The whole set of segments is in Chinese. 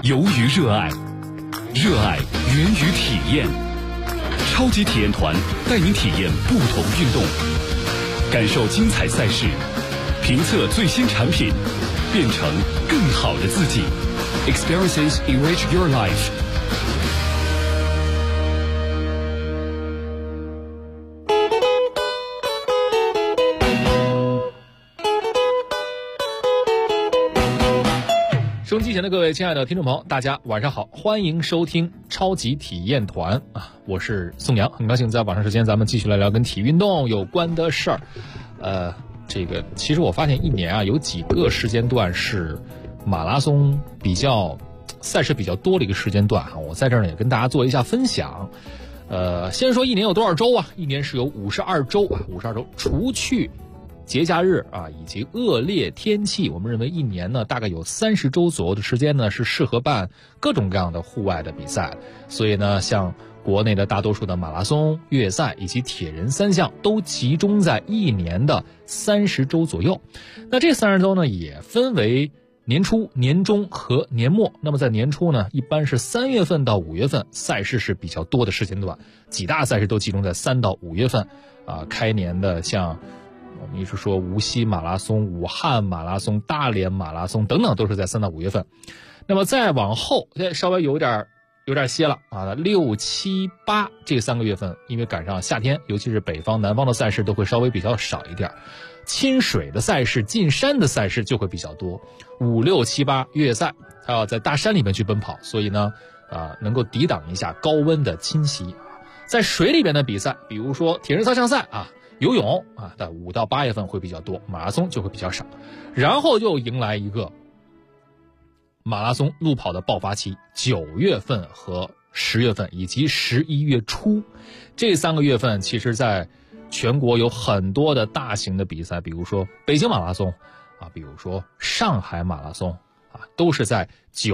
由于热爱，热爱源于体验。超级体验团带您体验不同运动，感受精彩赛事，评测最新产品，变成更好的自己。Experiences enrich your life。收音机前的各位亲爱的听众朋友，大家晚上好，欢迎收听超级体验团啊！我是宋阳，很高兴在晚上时间咱们继续来聊跟体育运动有关的事儿。其实我发现一年啊，有几个时间段是马拉松赛事比较多的一个时间段啊，我在这儿呢也跟大家做一下分享。先说一年有多少周啊？一年是有52周啊，52周，除去节假日啊，以及恶劣天气，我们认为一年呢大概有30周左右的时间呢是适合办各种各样的户外的比赛。所以呢，像国内的大多数的马拉松、越野赛以及铁人3项都集中在一年的30周左右。那这30周呢也分为年初、年中和年末。那么在年初呢，一般是3月份到5月份，赛事是比较多的时间段，几大赛事都集中在3到5月份啊。开年的像我们一直说无锡马拉松、武汉马拉松、大连马拉松等等，都是在3到5月份。那么再往后，稍微有点歇了啊，6、7、8这3个月份，因为赶上夏天，尤其是北方、南方的赛事都会稍微比较少一点，亲水的赛事、进山的赛事就会比较多。5、6、7、8越野赛还要在大山里面去奔跑，所以呢，能够抵挡一下高温的侵袭。在水里边的比赛，比如说铁人3项赛啊。游泳啊，在5到8月份会比较多，马拉松就会比较少，然后又迎来一个马拉松路跑的爆发期，9月份和10月份以及11月初这3个月份，其实在全国有很多的大型的比赛，比如说北京马拉松啊，比如说上海马拉松啊，都是在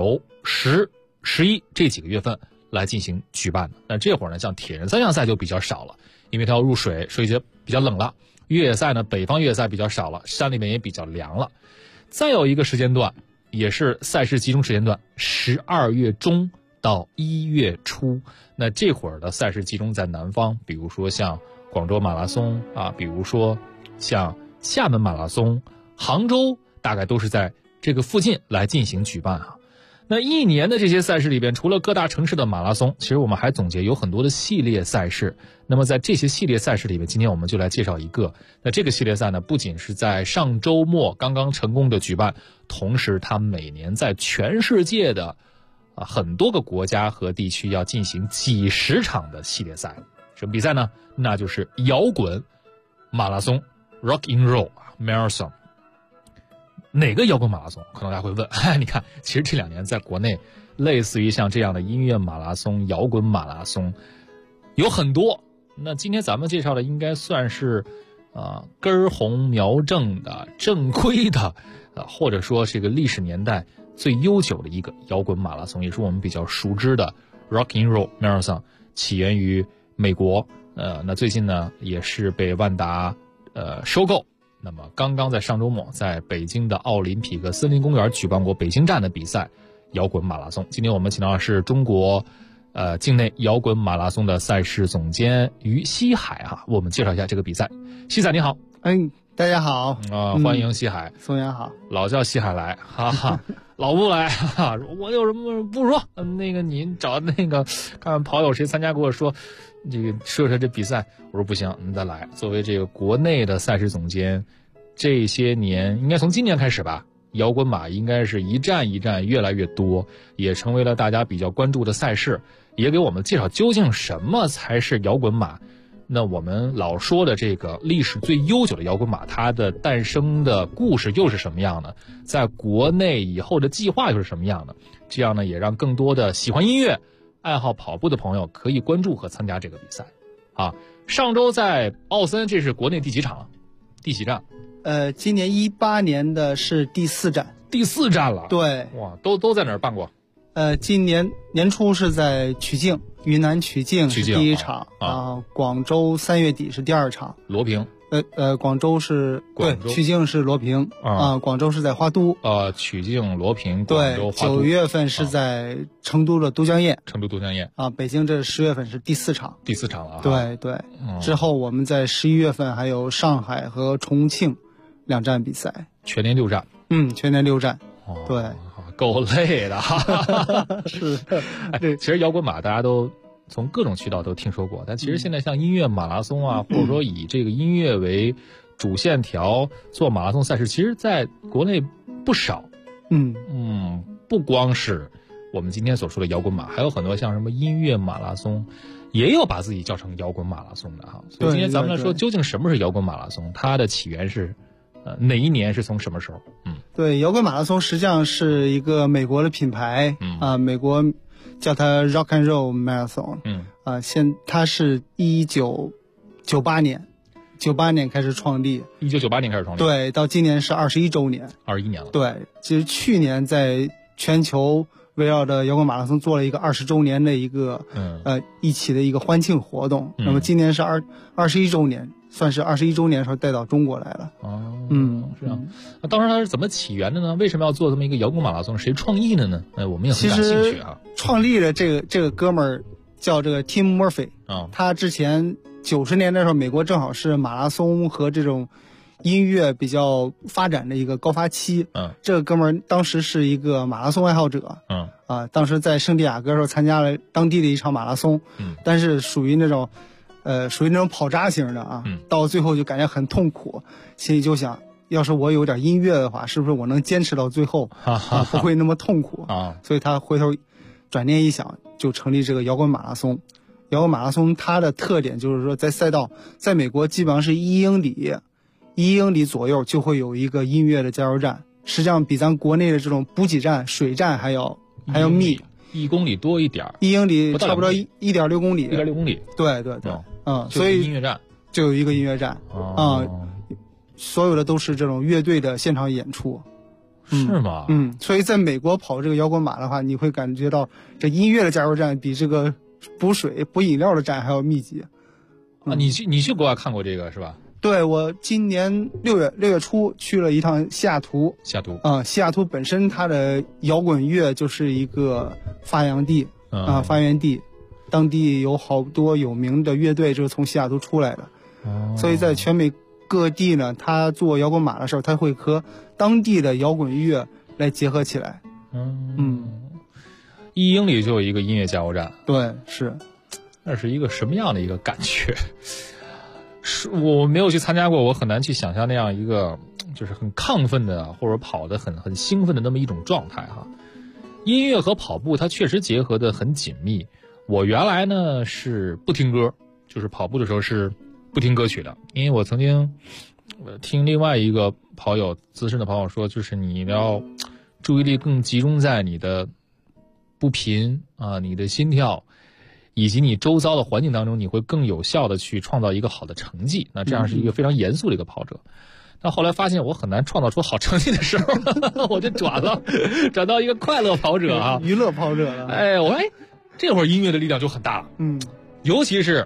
9、10、11这几个月份来进行举办的。那这会儿呢，像铁人3项赛就比较少了，因为它要入水，水节比较冷了。越野赛呢，北方越野赛比较少了，山里面也比较凉了。再有一个时间段，也是赛事集中时间段，12月中到1月初。那这会儿的赛事集中在南方，比如说像广州马拉松啊，比如说像厦门马拉松、杭州，大概都是在这个附近来进行举办啊。那一年的这些赛事里边，除了各大城市的马拉松，其实我们还总结有很多的系列赛事。那么在这些系列赛事里面，今天我们就来介绍一个。那这个系列赛呢，不仅是在上周末刚刚成功的举办，同时它每年在全世界的很多个国家和地区要进行几十场的系列赛。什么比赛呢？那就是摇滚马拉松 Rock and Roll Marathon。哪个摇滚马拉松？可能大家会问，你看，其实这2年在国内，类似于像这样的音乐马拉松、摇滚马拉松有很多。那今天咱们介绍的应该算是根红苗正的、正规的，或者说这个历史年代最悠久的一个摇滚马拉松，也是我们比较熟知的 Rock and Roll Marathon， 起源于美国。那最近呢，也是被万达收购。那么刚刚在上周末，在北京的奥林匹克森林公园举办过北京站的比赛摇滚马拉松。今天我们请到的是中国境内摇滚马拉松的赛事总监于西海啊，为我们介绍一下这个比赛。西仔你好。 大家好欢迎西海。 宋阳好。 老叫西海来，哈哈，老不来，哈哈，我有什么不说，那个你找那个看看跑友谁参加跟我说这个说这比赛，我说不行，你再来。作为这个国内的赛事总监，这些年应该从今年开始吧，摇滚马应该是一站一站越来越多，也成为了大家比较关注的赛事，也给我们介绍究竟什么才是摇滚马。那我们老说的这个历史最悠久的摇滚马，它的诞生的故事又是什么样的？在国内以后的计划又是什么样的？这样呢，也让更多的喜欢音乐、爱好跑步的朋友可以关注和参加这个比赛。啊，上周在奥森，这是国内第几场了？第几站？ 今年18年的是第4站。 第4站了。 对， 哇，都在哪儿办过？ 今年年初是在曲靖，云南曲靖是第1场啊， 广州3月底是第2场， 罗平广州是广州对，曲靖是罗平广州是在花都曲靖、罗平、广州、花都。 9月份是在成都的都江堰， 成都都江堰北京这10月份是第4场， 了对对，之后我们在11月份还有上海和重庆2站比赛， 全年6站， 全年6站，对， 够累的哈。 是， 对，其实摇滚马大家都从各种渠道都听说过，但其实现在像音乐马拉松啊，或者说以这个音乐为主线条做马拉松赛事，其实在国内不少。不光是我们今天所说的摇滚马，还有很多像什么音乐马拉松，也有把自己叫成摇滚马拉松的哈。所以今天咱们来说，究竟什么是摇滚马拉松？它的起源是哪一年？是从什么时候？ 对，摇滚马拉松实际上是一个美国的品牌，美国叫它 Rock and Roll Marathon，它是1998年开始创立 ，1998年开始创立， 对，到今年是21周年 ，21年了。 对，其实去年在全球围绕着摇滚马拉松做了一个20周年的一个一起的一个欢庆活动，那么今年是21周年，算是21周年的时候带到中国来了。 是啊。那当时它是怎么起源的呢？为什么要做这么一个摇滚马拉松？谁创意的呢？我们也很感兴趣啊。 创立的这个哥们儿叫这个 Tim Murphy，他之前90年代的时候，美国正好是马拉松和这种音乐比较发展的一个高发期。这个哥们儿当时是一个马拉松爱好者。当时在圣地亚哥的时候参加了当地的一场马拉松。但是属于那种跑渣型的到最后就感觉很痛苦，心里就想，要是我有点音乐的话，是不是我能坚持到最后，不会那么痛苦所以他回头转念一想，就成立这个摇滚马拉松。摇滚马拉松它的特点就是说，在赛道在美国基本上是1英里左右就会有一个音乐的加油站，实际上比咱国内的这种补给站、水站还要密。 1公里多一点 ，1英里差不多1.6公里。 1.6公里。 对，所以音乐站就有一个音乐站所有的都是这种乐队的现场演出。 是吗？ 所以在美国跑这个摇滚马的话，你会感觉到这音乐的加油站比这个补水、补饮料的站还要密集。 你去国外看过这个是吧？ 对，我今年6月初去了一趟西雅图。西雅图本身它的摇滚乐就是一个发源地，当地有好多有名的乐队就是从西雅图出来的。所以在全美各地呢，他做摇滚马的时候，他会和当地的摇滚乐来结合起来。 1英里就有一个音乐加油站。 对，是。 那是一个什么样的一个感觉？我没有去参加过，我很难去想象那样一个就是很亢奋的，或者跑得很兴奋的那么一种状态哈。音乐和跑步它确实结合得很紧密。我原来呢是不听歌，就是跑步的时候是不听歌曲的，因为我曾经听另外一个资深的跑友说，就是你要注意力更集中在你的步频你的心跳以及你周遭的环境当中，你会更有效的去创造一个好的成绩。那这样是一个非常严肃的一个跑者。但后来发现我很难创造出好成绩的时候，我就转到一个快乐跑者娱乐跑者了。 这会儿音乐的力量就很大了。尤其是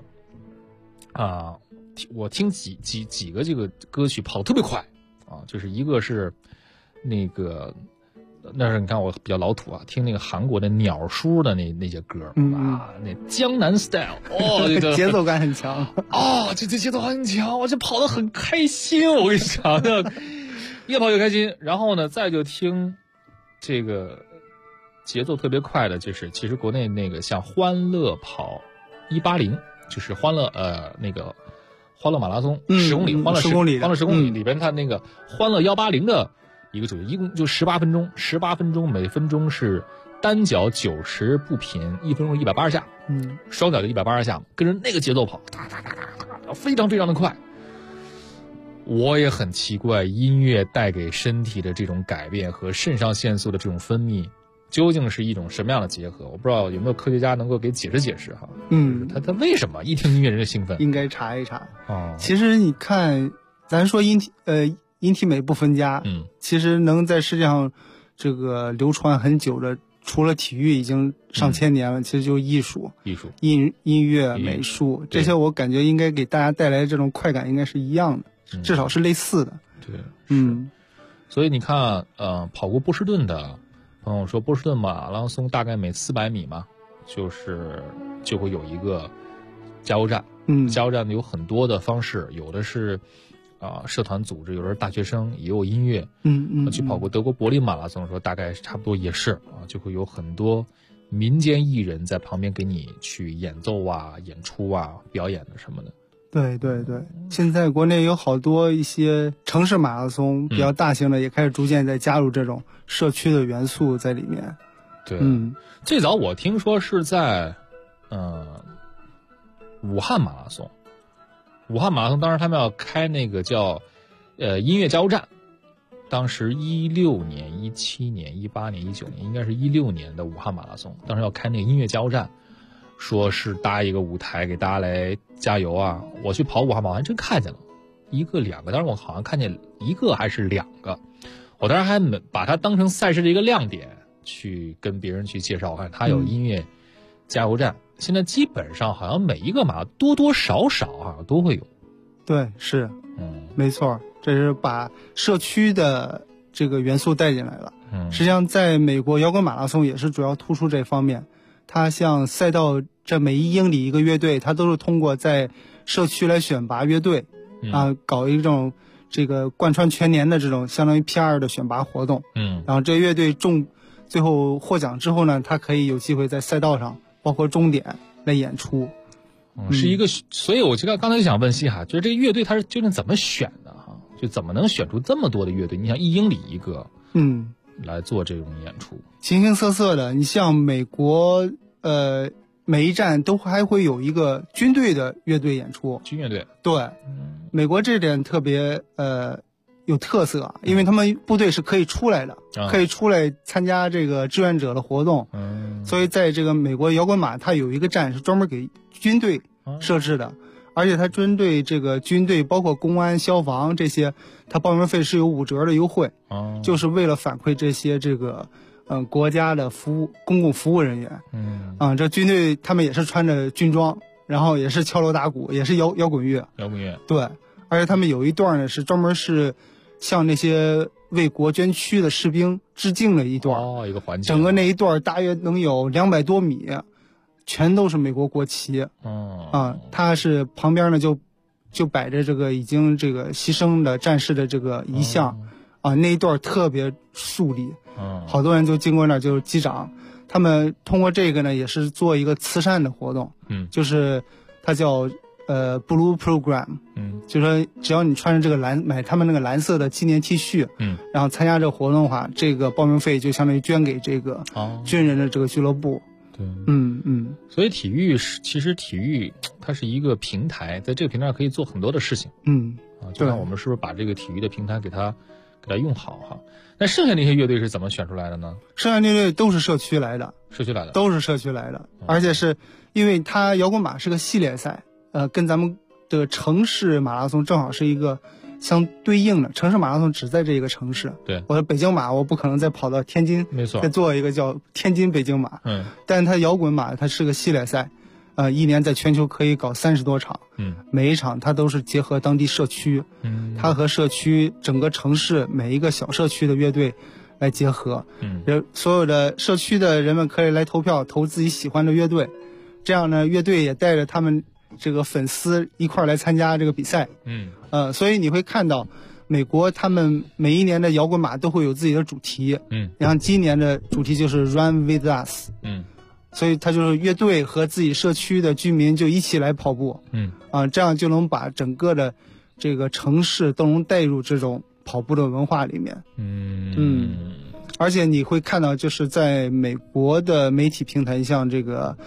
我听几个这个歌曲跑得特别快就是一个是那个。那是你看我比较老土听那个韩国的鸟叔的那些歌那江南 style 节奏感很强这节奏很强，我就跑得很开心。我跟你讲，越跑越开心。然后呢，再就听这个节奏特别快的，就是其实国内那个像欢乐跑180，就是欢乐欢乐马拉松10公里，欢乐10公里里边它那个欢乐180的。一个主题一共就18分钟，每分钟是单脚90步频，1分钟180下，双脚就180下，跟着那个节奏跑，非常非常的快。我也很奇怪，音乐带给身体的这种改变和肾上腺素的这种分泌，究竟是一种什么样的结合？我不知道有没有科学家能够给解释哈。他为什么一听音乐人就兴奋？ 应该查一查。其实你看，咱说音体美不分家，其实能在世界上这个流传很久的，除了体育已经上千年了，其实就是艺术、音乐、美术这些，我感觉应该给大家带来这种快感，应该是一样的。 至少是类似的。 对，所以你看，跑过波士顿的朋友说，波士顿马拉松大概每400米嘛，就会有一个加油站。加油站有很多的方式，有的是社团组织，有的是大学生，也有音乐。去跑过德国柏林马拉松的时候，大概差不多也是就会有很多民间艺人在旁边给你去演奏演出表演的什么的。 对对对，现在国内有好多一些城市马拉松比较大型的，也开始逐渐在加入这种社区的元素在里面。 对，最早我听说是在武汉马拉松。武汉马拉松当时他们要开那个叫音乐加油站，当时16年、17年、18年、19年，应该是16年的武汉马拉松，当时要开那个音乐加油站，说是搭一个舞台给大家来加油我去跑武汉马拉松真看见了1个2个，当时我好像看见1个还是2个，我当时还把它当成赛事的一个亮点去跟别人去介绍，我看它有音乐加油站。现在基本上好像每一个马多多少少好像都会有。 对，是，没错，这是把社区的这个元素带进来了。实际上在美国摇滚马拉松也是主要突出这方面，它像赛道这每1英里一个乐队，它都是通过在社区来选拔乐队搞一种这个贯穿全年的这种相当于 PR 的选拔活动。然后这乐队最后获奖之后呢，它可以有机会在赛道上包括终点来演出。 是一个，所以我刚才就想问西哈，就是这个乐队它是究竟怎么选的就怎么能选出这么多的乐队？你想1英里一个，来做这种演出， 形形色色的。你像美国，每一站都还会有一个军队的乐队演出。 军乐队， 对，美国这点特别有特色，因为他们部队是可以出来的，可以出来参加这个志愿者的活动。所以在这个美国摇滚马，它有一个站是专门给军队设置的，而且它针对这个军队，包括公安、消防这些，它报名费是有5折的优惠，就是为了反馈这些这个国家的公共服务人员。这军队他们也是穿着军装，然后也是敲锣打鼓，也是摇滚乐。对，而且他们有一段呢是专门是向那些为国捐躯的士兵致敬的一段。 一个环节。 整个那一段大约能有200多米，全都是美国国旗。它是旁边呢就摆着这个已经这个牺牲的战士的这个遗像。那一段特别肃丽。好多人就经过那儿就击掌。他们通过这个呢也是做一个慈善的活动。就是它叫Blue Program。就是说只要你穿着这个买他们那个蓝色的纪念 T 恤，然后参加这个活动的话，这个报名费就相当于捐给这个军人的这个俱乐部。 对，所以其实体育它是一个平台，在这个平台上可以做很多的事情。就看我们是不是把这个体育的平台给它用好那剩下那些乐队是怎么选出来的呢？ 剩下那乐队都是社区来的，都是社区来的。而且是因为它摇滚马是个系列赛，跟咱们的城市马拉松正好是一个相对应的。城市马拉松只在这个城市， 对， 我的北京马我不可能再跑到天津， 没错， 再做一个叫天津北京马。但是它摇滚马它是个系列赛，一年在全球可以搞30多场。每一场它都是结合当地社区，它和社区整个城市每一个小社区的乐队来结合。所有的社区的人们可以来投票，投自己喜欢的乐队，这样呢乐队也带着他们这个粉丝一块来参加这个比赛。所以你会看到美国他们每一年的摇滚马都会有自己的主题。然后今年的主题就是 Run with us。所以他就是乐队和自己社区的居民就一起来跑步。这样就能把整个的这个城市都能带入这种跑步的文化里面。而且你会看到就是在美国的媒体平台，像这个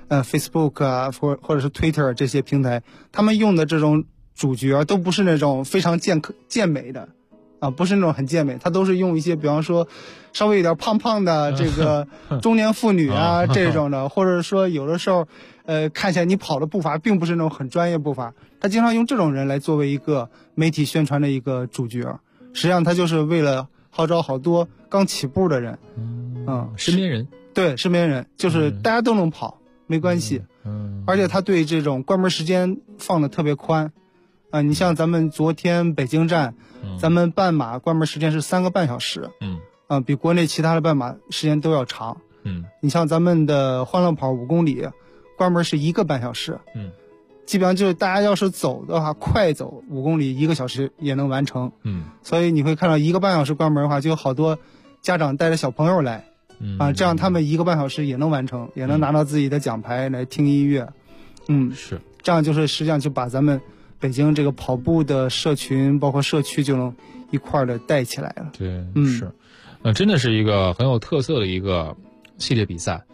Facebook 或者是 Twitter 这些平台，他们用的这种主角都不是那种非常健美的不是那种很健美，他都是用一些比方说稍微有点胖胖的这个中年妇女这种的，或者说有的时候看起来你跑的步伐并不是那种很专业步伐，他经常用这种人来作为一个媒体宣传的一个主角。实际上他就是为了号召好多刚起步的人。 身边人， 对，身边人就是大家都能跑，没关系。而且他对这种关门时间放的特别宽。 你像咱们昨天北京站，咱们半马关门时间是3个半小时，比国内其他的半马时间都要长。你像咱们的欢乐跑5公里，关门是1个半小时，基本上就是大家要是走的话，快走5公里1个小时也能完成。所以你会看到1个半小时关门的话，就有好多家长带着小朋友来，这样他们1个半小时也能完成，也能拿到自己的奖牌来听音乐。 是这样，就是实际上就把咱们北京这个跑步的社群包括社区就能一块儿的带起来了。 对，是，真的是一个很有特色的一个系列比赛，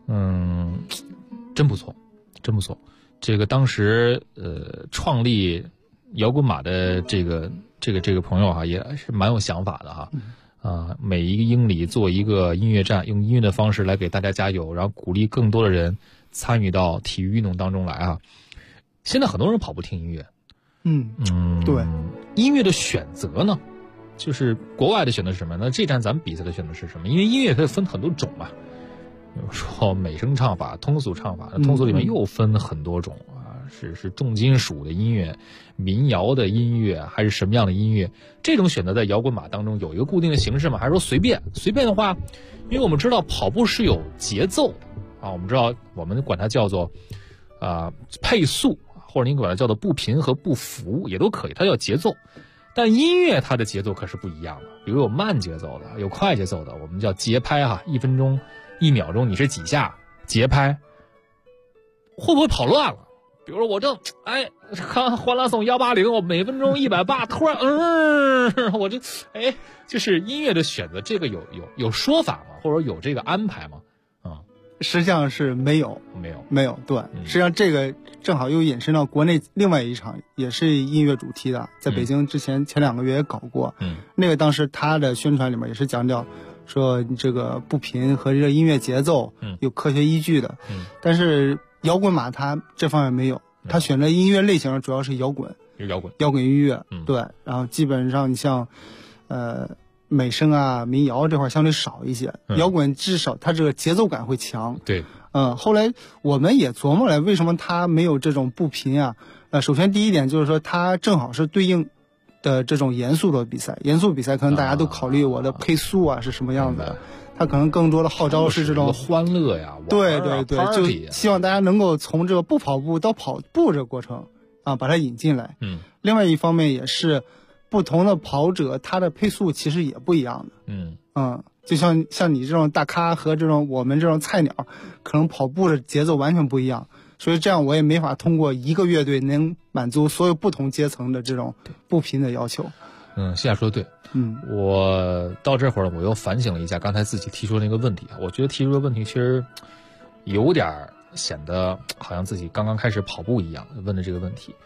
真不错，真不错。这个当时创立摇滚马的这个朋友哈，也是蛮有想法的哈。每一个英里做一个音乐站，用音乐的方式来给大家加油，然后鼓励更多的人参与到体育运动当中来啊。现在很多人跑步听音乐， 对， 音乐的选择呢，就是国外的选择是什么？那这站咱们比赛的选择是什么？因为音乐可以分很多种嘛，比如说美声唱法、通俗唱法，通俗里面又分很多种啊，是重金属的音乐、民谣的音乐，还是什么样的音乐？这种选择在摇滚马当中有一个固定的形式吗？还是说随便？随便的话，因为我们知道跑步是有节奏啊，我们知道我们管它叫做配速。或者你管它叫做步频和步幅也都可以，它叫节奏。但音乐它的节奏可是不一样的，比如有慢节奏的，有快节奏的，我们叫节拍哈，1分钟1秒钟你是几下节拍，会不会跑乱了？比如说我正看欢乐颂180，我每分钟180，突然我就就是音乐的选择，这个有说法吗？或者有这个安排吗？ 实际上是没有，对，实际上这个正好又引申到国内另外一场也是音乐主题的，在北京前2个月也搞过，那个当时他的宣传里面也是强调说这个步频和这个音乐节奏有科学依据的，但是摇滚马它这方面没有，他选择音乐类型主要是摇滚音乐，对，然后基本上你像美声啊、民谣这块相对少一些，摇滚至少它这个节奏感会强。 对， 后来我们也琢磨了，为什么它没有这种步频啊？首先第一点就是说，它正好是对应的这种严肃的比赛，严肃比赛可能大家都考虑我的配速啊是什么样的，它可能更多的号召是这种欢乐呀， 对，就希望大家能够从这个不跑步到跑步这个过程把它引进来。另外一方面也是。不同的跑者，他的配速其实也不一样的。就像你这种大咖和这种我们这种菜鸟，可能跑步的节奏完全不一样。所以这样我也没法通过一个乐队能满足所有不同阶层的这种步频的要求。 现在说的对。我到这会儿我又反省了一下刚才自己提出的那个问题，我觉得提出的问题其实有点显得好像自己刚刚开始跑步一样问的这个问题。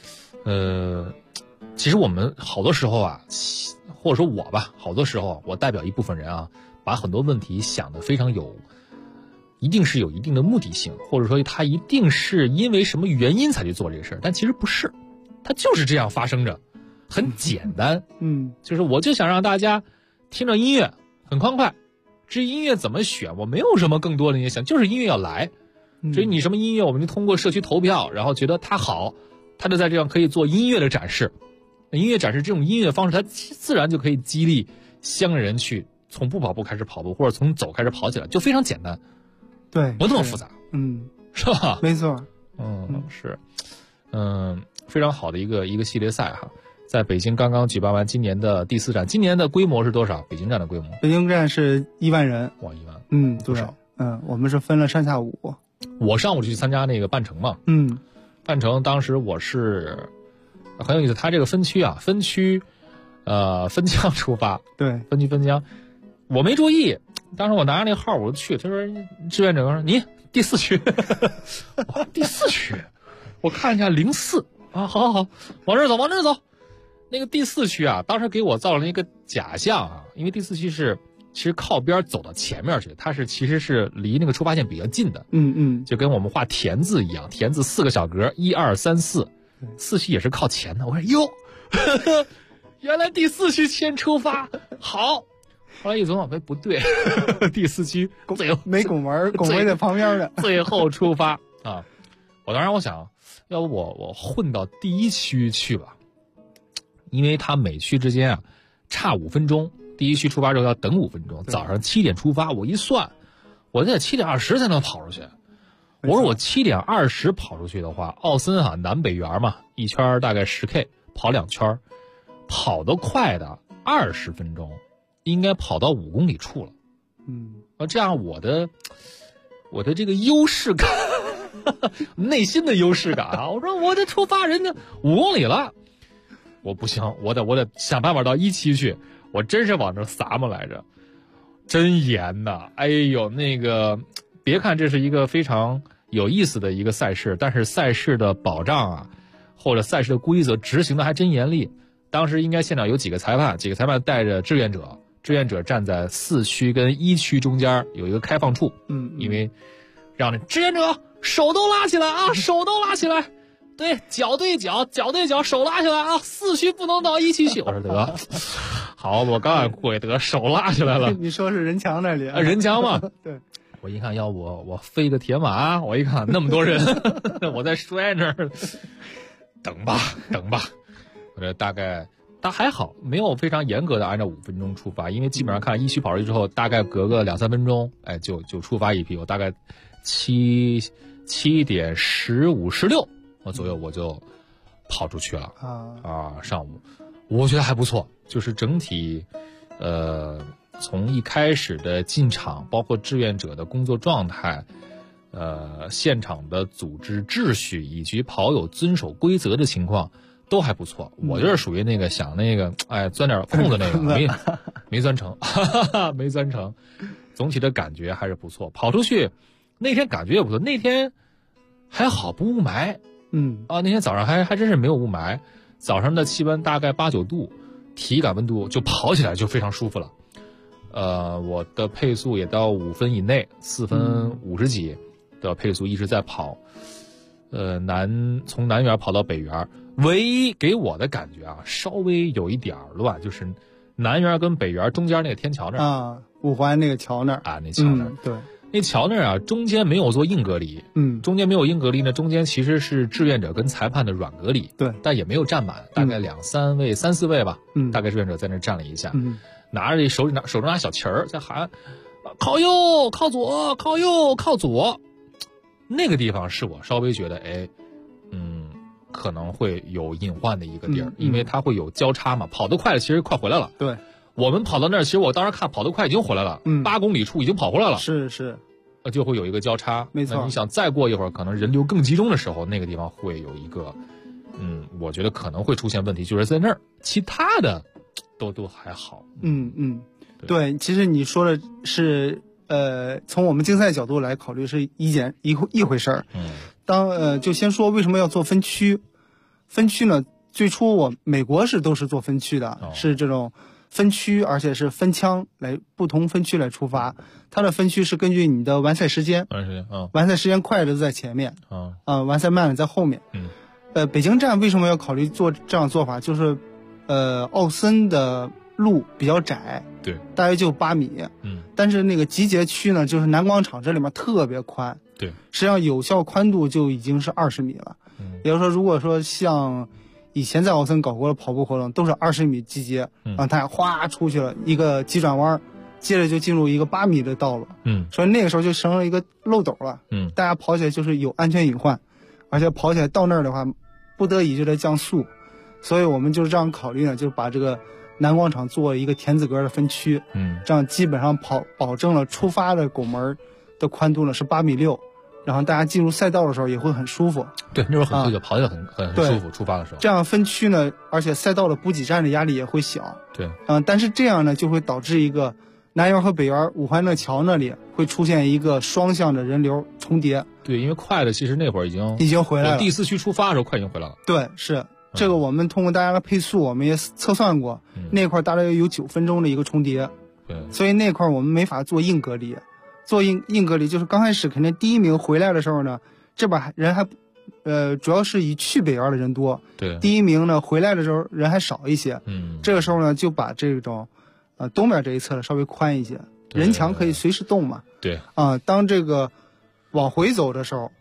其实我们好多时候或者说我吧，好多时候我代表一部分人把很多问题想得非常一定是有一定的目的性，或者说他一定是因为什么原因才去做这个事儿，但其实不是，它就是这样发生着，很简单。就是我就想让大家听着音乐很欢快，至于音乐怎么选，我没有什么更多的那些想，就是音乐要来。至于你什么音乐，我们就通过社区投票，然后觉得它好，它就在这样可以做音乐的展示。音乐展示这种音乐方式，它自然就可以激励乡人去从不跑步开始跑步，或者从走开始跑起来，就非常简单， 对， 不那么复杂，是吧？ 没错， 是，非常好的一个系列赛哈，在北京刚刚举办完今年的第4站，今年的规模是多少？北京站的规模？ 北京站是1万人， 哇，1万， 多少？我们是分了上下午， 我上午去参加那个半程嘛，半程当时我是。很有意思，它这个分区分江出发， 对， 分区分江，我没注意，当时我拿着那号我就去，他说志愿者说你第4区，第4区，我看一下04好，往这走，那个第4区当时给我造了一个假象因为第4区是其实靠边走到前面去，它其实是离那个出发线比较近的，就跟我们画田字一样，田字4个小格，1、2、3、4区也是靠前的。我说哟，原来第4区先出发，好。后来一琢磨，不对，第4区最后没拱门在旁边的， 最后出发我当时我想，要不我混到第一区去吧，因为它每区之间啊差5分钟，第一区出发之后要等5分钟，早上7点出发，我一算，我得7点20才能跑出去。我说我7点20跑出去的话，奥森南北园嘛，一圈大概10K， 跑2圈，跑得快的20分钟，应该跑到5公里处了。这样我的这个优势感，内心的优势感啊，我说我这出发人家5公里了，我不行，我得想办法到1期去，我真是往这撒嘛来着，真严呐！哎呦，那个别看这是一个非常有意思的一个赛事，但是赛事的保障啊，或者赛事的规则执行的还真严厉。当时应该现场有几个裁判带着志愿者站在4区跟1区中间有一个开放处，因为让志愿者手都拉起来啊，手都拉起来，对，脚对脚，脚对脚，手拉起来啊，4区不能到1区去。我说得，好，我刚会得手拉起来了。 你说是人墙那里啊？ 人墙嘛。 对。 我一看，要不我飞个铁马，我一看那么多人，我再摔那儿，等吧。我这大概。但还好，没有非常严格的按照5分钟出发，因为基本上看1区跑出去之后，大概隔个2-3分钟，就出发一批。我大概7点15、16左右我就跑出去了上午，我觉得还不错，就是整体，从一开始的进场，包括志愿者的工作状态，现场的组织秩序以及跑友遵守规则的情况。都还不错，我就是属于那个想那个钻点空子那个没钻成，没钻成。总体的感觉还是不错，跑出去那天感觉也不错，那天还好不雾霾，那天早上还真是没有雾霾，早上的气温大概8、9度，体感温度就跑起来就非常舒服了。我的配速也到5分以内，4分50几的配速一直在跑，从南园跑到北园。唯一给我的感觉啊，稍微有一点乱，就是南园跟北园中间那个天桥那儿 5环那个桥那儿那桥那儿， 对， 那桥那儿中间没有做硬隔离，中间没有硬隔离呢，中间其实是志愿者跟裁判的软隔离， 对， 但也没有站满，大概3、4位吧，大概志愿者在那站了一下，拿着手中拿小旗儿在喊，靠右靠左，靠右靠左，那个地方是我稍微觉得可能会有隐患的一个地儿，因为它会有交叉嘛，跑得快了其实快回来了。 对， 我们跑到那儿，其实我当时看跑得快已经回来了，8公里处已经跑回来了。 是， 就会有一个交叉。 没错。 那你想再过一会儿，可能人流更集中的时候，那个地方会有一个，我觉得可能会出现问题，就是在那儿，其他的都还好。 对，其实你说的是，从我们竞赛角度来考虑是一回事儿。就先说为什么要做分区。分区呢，最初美国都是做分区的，是这种分区，而且是分枪来不同分区来出发。它的分区是根据你的完赛时间，完赛时间快的在前面，完赛慢的在后面。北京站为什么要考虑做这样做法？就是奥森的路比较窄， 对， 大约就8米，但是那个集结区呢，就是南广场这里面特别宽， 对， 实际上有效宽度就已经是20米了。也就是说，如果说像以前在奥森搞过的跑步活动，都是20米集结，然后它哗出去了一个急转弯，接着就进入一个8米的道路，所以那个时候就成了一个漏斗了，大家跑起来就是有安全隐患，而且跑起来到那儿的话，不得已就得降速，所以我们就这样考虑呢，就是把这个南广场做一个田字格的分区，这样基本上保证了出发的拱门的宽度呢是8.6米。然后大家进入赛道的时候也会很舒服， 对，那时候很快就跑起来很舒服。出发的时候， 这样分区呢，而且赛道的补给站的压力也会小。 对， 但是这样呢，就会导致一个南园和北园5环那桥那里会出现一个双向的人流重叠。 对，因为快的其实那会儿已经回来了。 第4区出发的时候快已经回来了。 对，是这个我们通过大家的配速，我们也测算过，那块大概有9分钟的一个重叠。 对， 所以那块我们没法做硬隔离。做硬隔离就是刚开始肯定第1名回来的时候呢，这边人还主要是以去北园的人多， 对， 第1名呢回来的时候人还少一些，这个时候呢就把这种东边这一侧的稍微宽一些，人墙可以随时动嘛， 对， 当这个往回走的时候，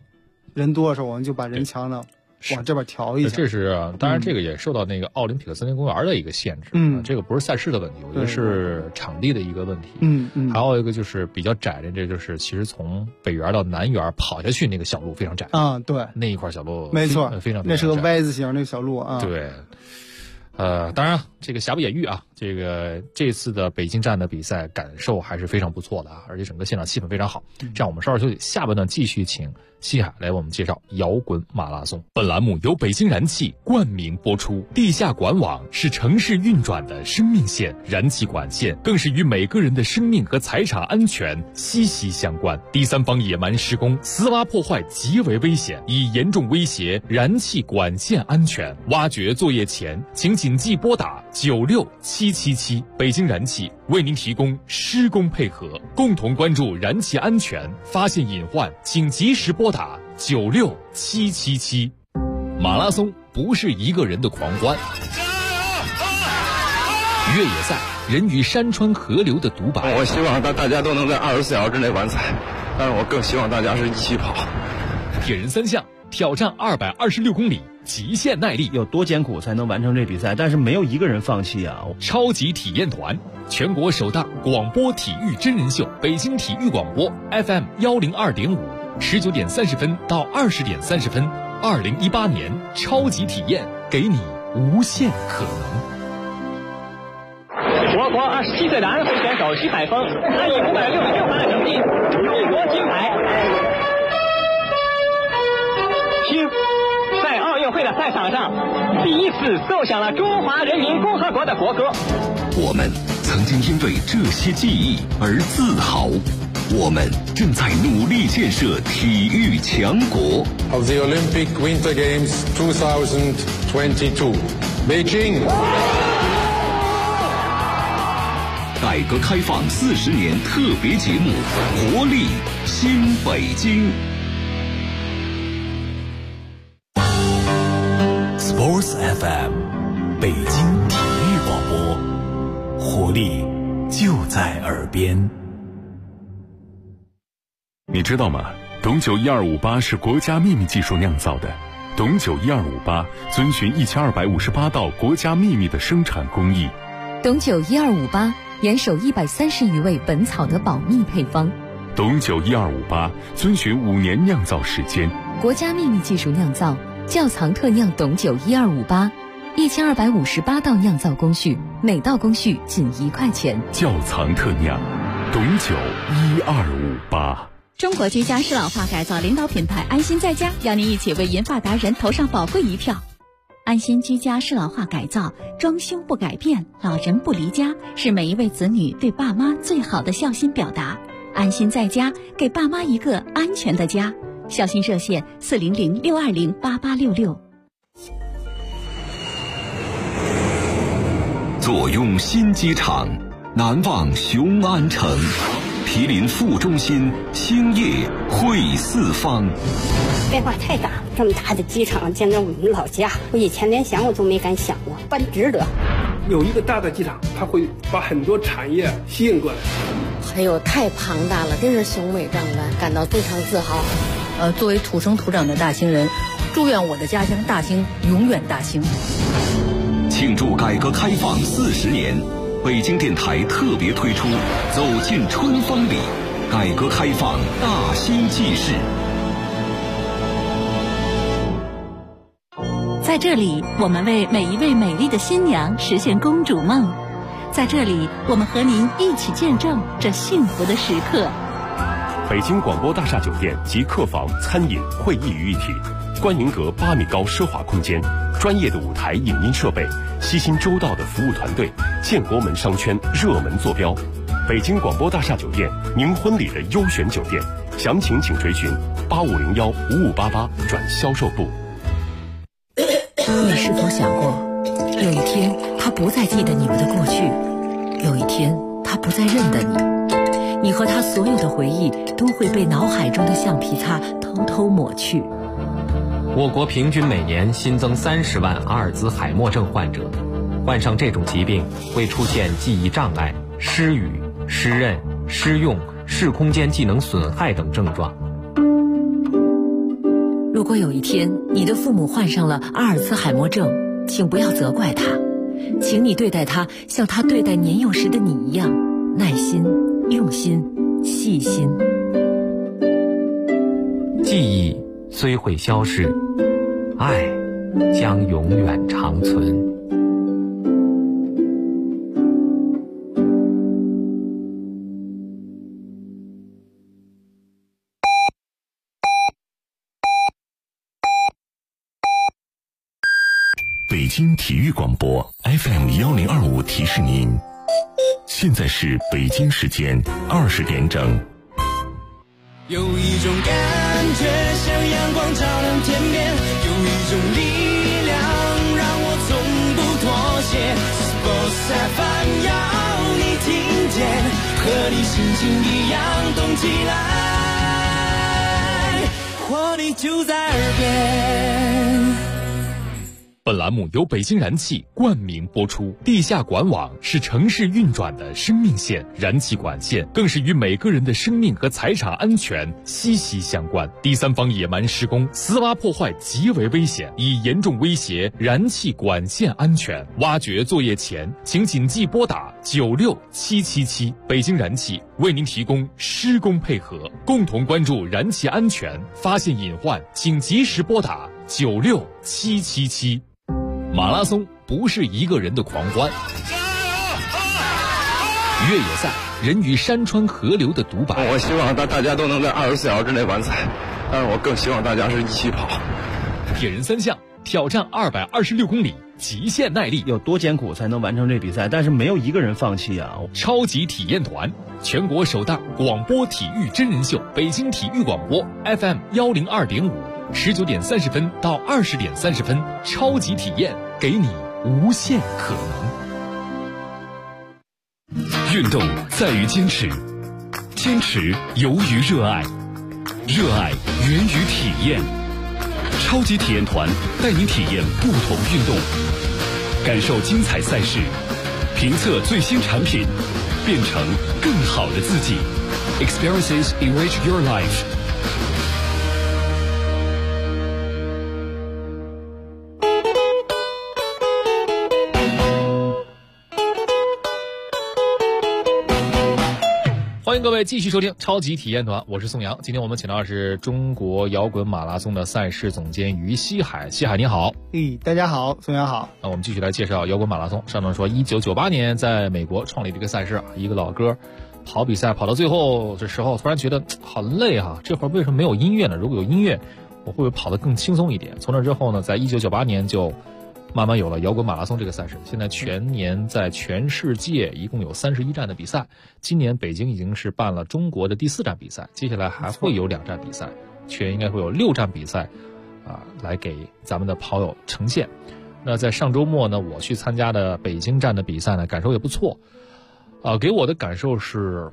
人多的时候，我们就把人墙呢往这边调一下。 这是当然，这个也受到那个奥林匹克森林公园的一个限制。这个不是赛事的问题，我觉得是场地的一个问题。还有一个就是比较窄的，这就是其实从北园到南园跑下去那个小路非常窄。 对， 那一块小路没错， 非常那是个 Y 字形那个小路啊。 对。当然这个瑕不掩瑜啊，这次的北京站的比赛感受还是非常不错的啊，而且整个现场气氛非常好。这样我们稍事休息，下半段继续请西海来为我们介绍摇滚马拉松。本栏目由北京燃气冠名播出。地下管网是城市运转的生命线，燃气管线更是与每个人的生命和财产安全息息相关。第三方野蛮施工、私挖破坏极为危险，已严重威胁燃气管线安全。挖掘作业前，请谨记拨打96777。北京燃气为您提供施工配合，共同关注燃气安全，发现隐患请及时拨打96777。马拉松不是一个人的狂欢，越野赛人与山川河流的独白。 我希望大家都能在24小时之内完赛，但是我更希望大家是一起跑。 铁人三项挑战226公里，极限耐力， 有多艰苦才能完成这比赛？但是没有一个人放弃啊！ 超级体验团，全国首档广播体育真人秀，北京体育广播 FM 102.5，19点30分到20点30分，2018年超级体验，给你无限可能。 我国27岁的安徽选手徐海峰，他以566分的成绩勇夺金牌。听，在奥运会的赛场上，第一次奏响了中华人民共和国的国歌。 我们曾经因为这些记忆而自豪，我们正在努力建设体育强国。 Of the Olympic Winter Games 2022, Beijing。 改革开放40年特别节目，活力新北京。 Sports FM， 北京体育广播，活力就在耳边。 你知道吗？董酒1258是国家秘密技术酿造的。董酒1258遵循1258道国家秘密的生产工艺。 董酒1258严守130余味本草的保密配方。 董酒1258遵循5年酿造时间， 国家秘密技术酿造，窖藏特酿董酒1258，1258道酿造工序，每道工序仅1块钱。 窖藏特酿，董酒1258。 中国居家适老化改造领导品牌安心在家，邀您一起为银发达人投上宝贵一票。安心居家适老化改造，装修不改变，老人不离家，是每一位子女对爸妈最好的孝心表达。安心在家，给爸妈一个安全的家。孝心热线400-620-8866。 坐拥新机场，难忘雄安城。毗邻副中心，兴业汇四方。 变化太大，这么大的机场，见着我们老家，我以前连想我都没敢想过，办值得。 有一个大的机场，它会把很多产业吸引过来。 还有太庞大了，真是雄伟壮观，感到非常自豪。 作为土生土长的大兴人，祝愿我的家乡大兴永远大兴。 庆祝改革开放40年。北京电台特别推出《走进春风里》，改革开放大兴纪事。 在这里，我们为每一位美丽的新娘实现公主梦。在这里，我们和您一起见证这幸福的时刻。 北京广播大厦酒店集客房、餐饮、会议于一体，观迎阁8米高奢华空间，专业的舞台影音设备，悉心周到的服务团队，建国门商圈热门坐标。北京广播大厦酒店，您婚礼的优选酒店，详情请垂询8501-5588转销售部。 你是否想过，有一天他不再记得你们的过去，有一天他不再认得你，你和他所有的回忆都会被脑海中的橡皮擦偷偷抹去。 我国平均每年新增30万阿尔兹海默症患者，患上这种疾病会出现记忆障碍、失语、失认、失用、视空间技能损害等症状。 如果有一天你的父母患上了阿尔茨海默症，请不要责怪他，请你对待他像他对待年幼时的你一样，耐心、用心、细心。 记忆虽会消逝，爱将永远长存。 北京体育广播 FM1025提示您，现在是北京时间20点整。 有一种感觉像阳光照亮天边，有一种力量让我从不妥协。Sports FM 要你听见，和你心情一样动起来，活力就在耳边。 本栏目由北京燃气冠名播出。地下管网是城市运转的生命线，燃气管线更是与每个人的生命和财产安全息息相关。第三方野蛮施工、私挖破坏极为危险，已严重威胁燃气管线安全。挖掘作业前，请谨记拨打96777。北京燃气为您提供施工配合，共同关注燃气安全，发现隐患请及时拨打96777。马拉松不是一个人的狂欢，越野赛人与山川河流的独白。 我希望大家都能在24小时之内完赛，但是我更希望大家是一起跑。 铁人三项挑战226公里，极限耐力， 有多艰苦才能完成这比赛？但是没有一个人放弃啊！ 超级体验团，全国首档广播体育真人秀，北京体育广播 FM102.5，19点30分到20点30分，超级体验，给你无限可能。 运动在于坚持，坚持由于热爱，热爱源于体验。超级体验团带您体验不同运动，感受精彩赛事，评测最新产品，变成更好的自己。Experiences enrich your life。 欢迎各位继续收听超级体验团，我是宋阳。今天我们请到的是中国摇滚马拉松的赛事总监于西海。西海你好。 大家好，宋阳好。 那我们继续来介绍摇滚马拉松。上面说1998年在美国创立这个赛事，一个老哥跑比赛跑到最后这时候突然觉得好累啊，这会儿为什么没有音乐呢？如果有音乐我会不会跑得更轻松一点？从那之后呢，在1998年就慢慢有了摇滚马拉松这个赛事。现在全年在全世界一共有31站的比赛，今年北京已经是办了中国的第4站比赛，接下来还会有2站比赛，全应该会有6站比赛来给咱们的跑友呈现。那在上周末呢，我去参加的北京站的比赛呢，感受也不错给我的感受是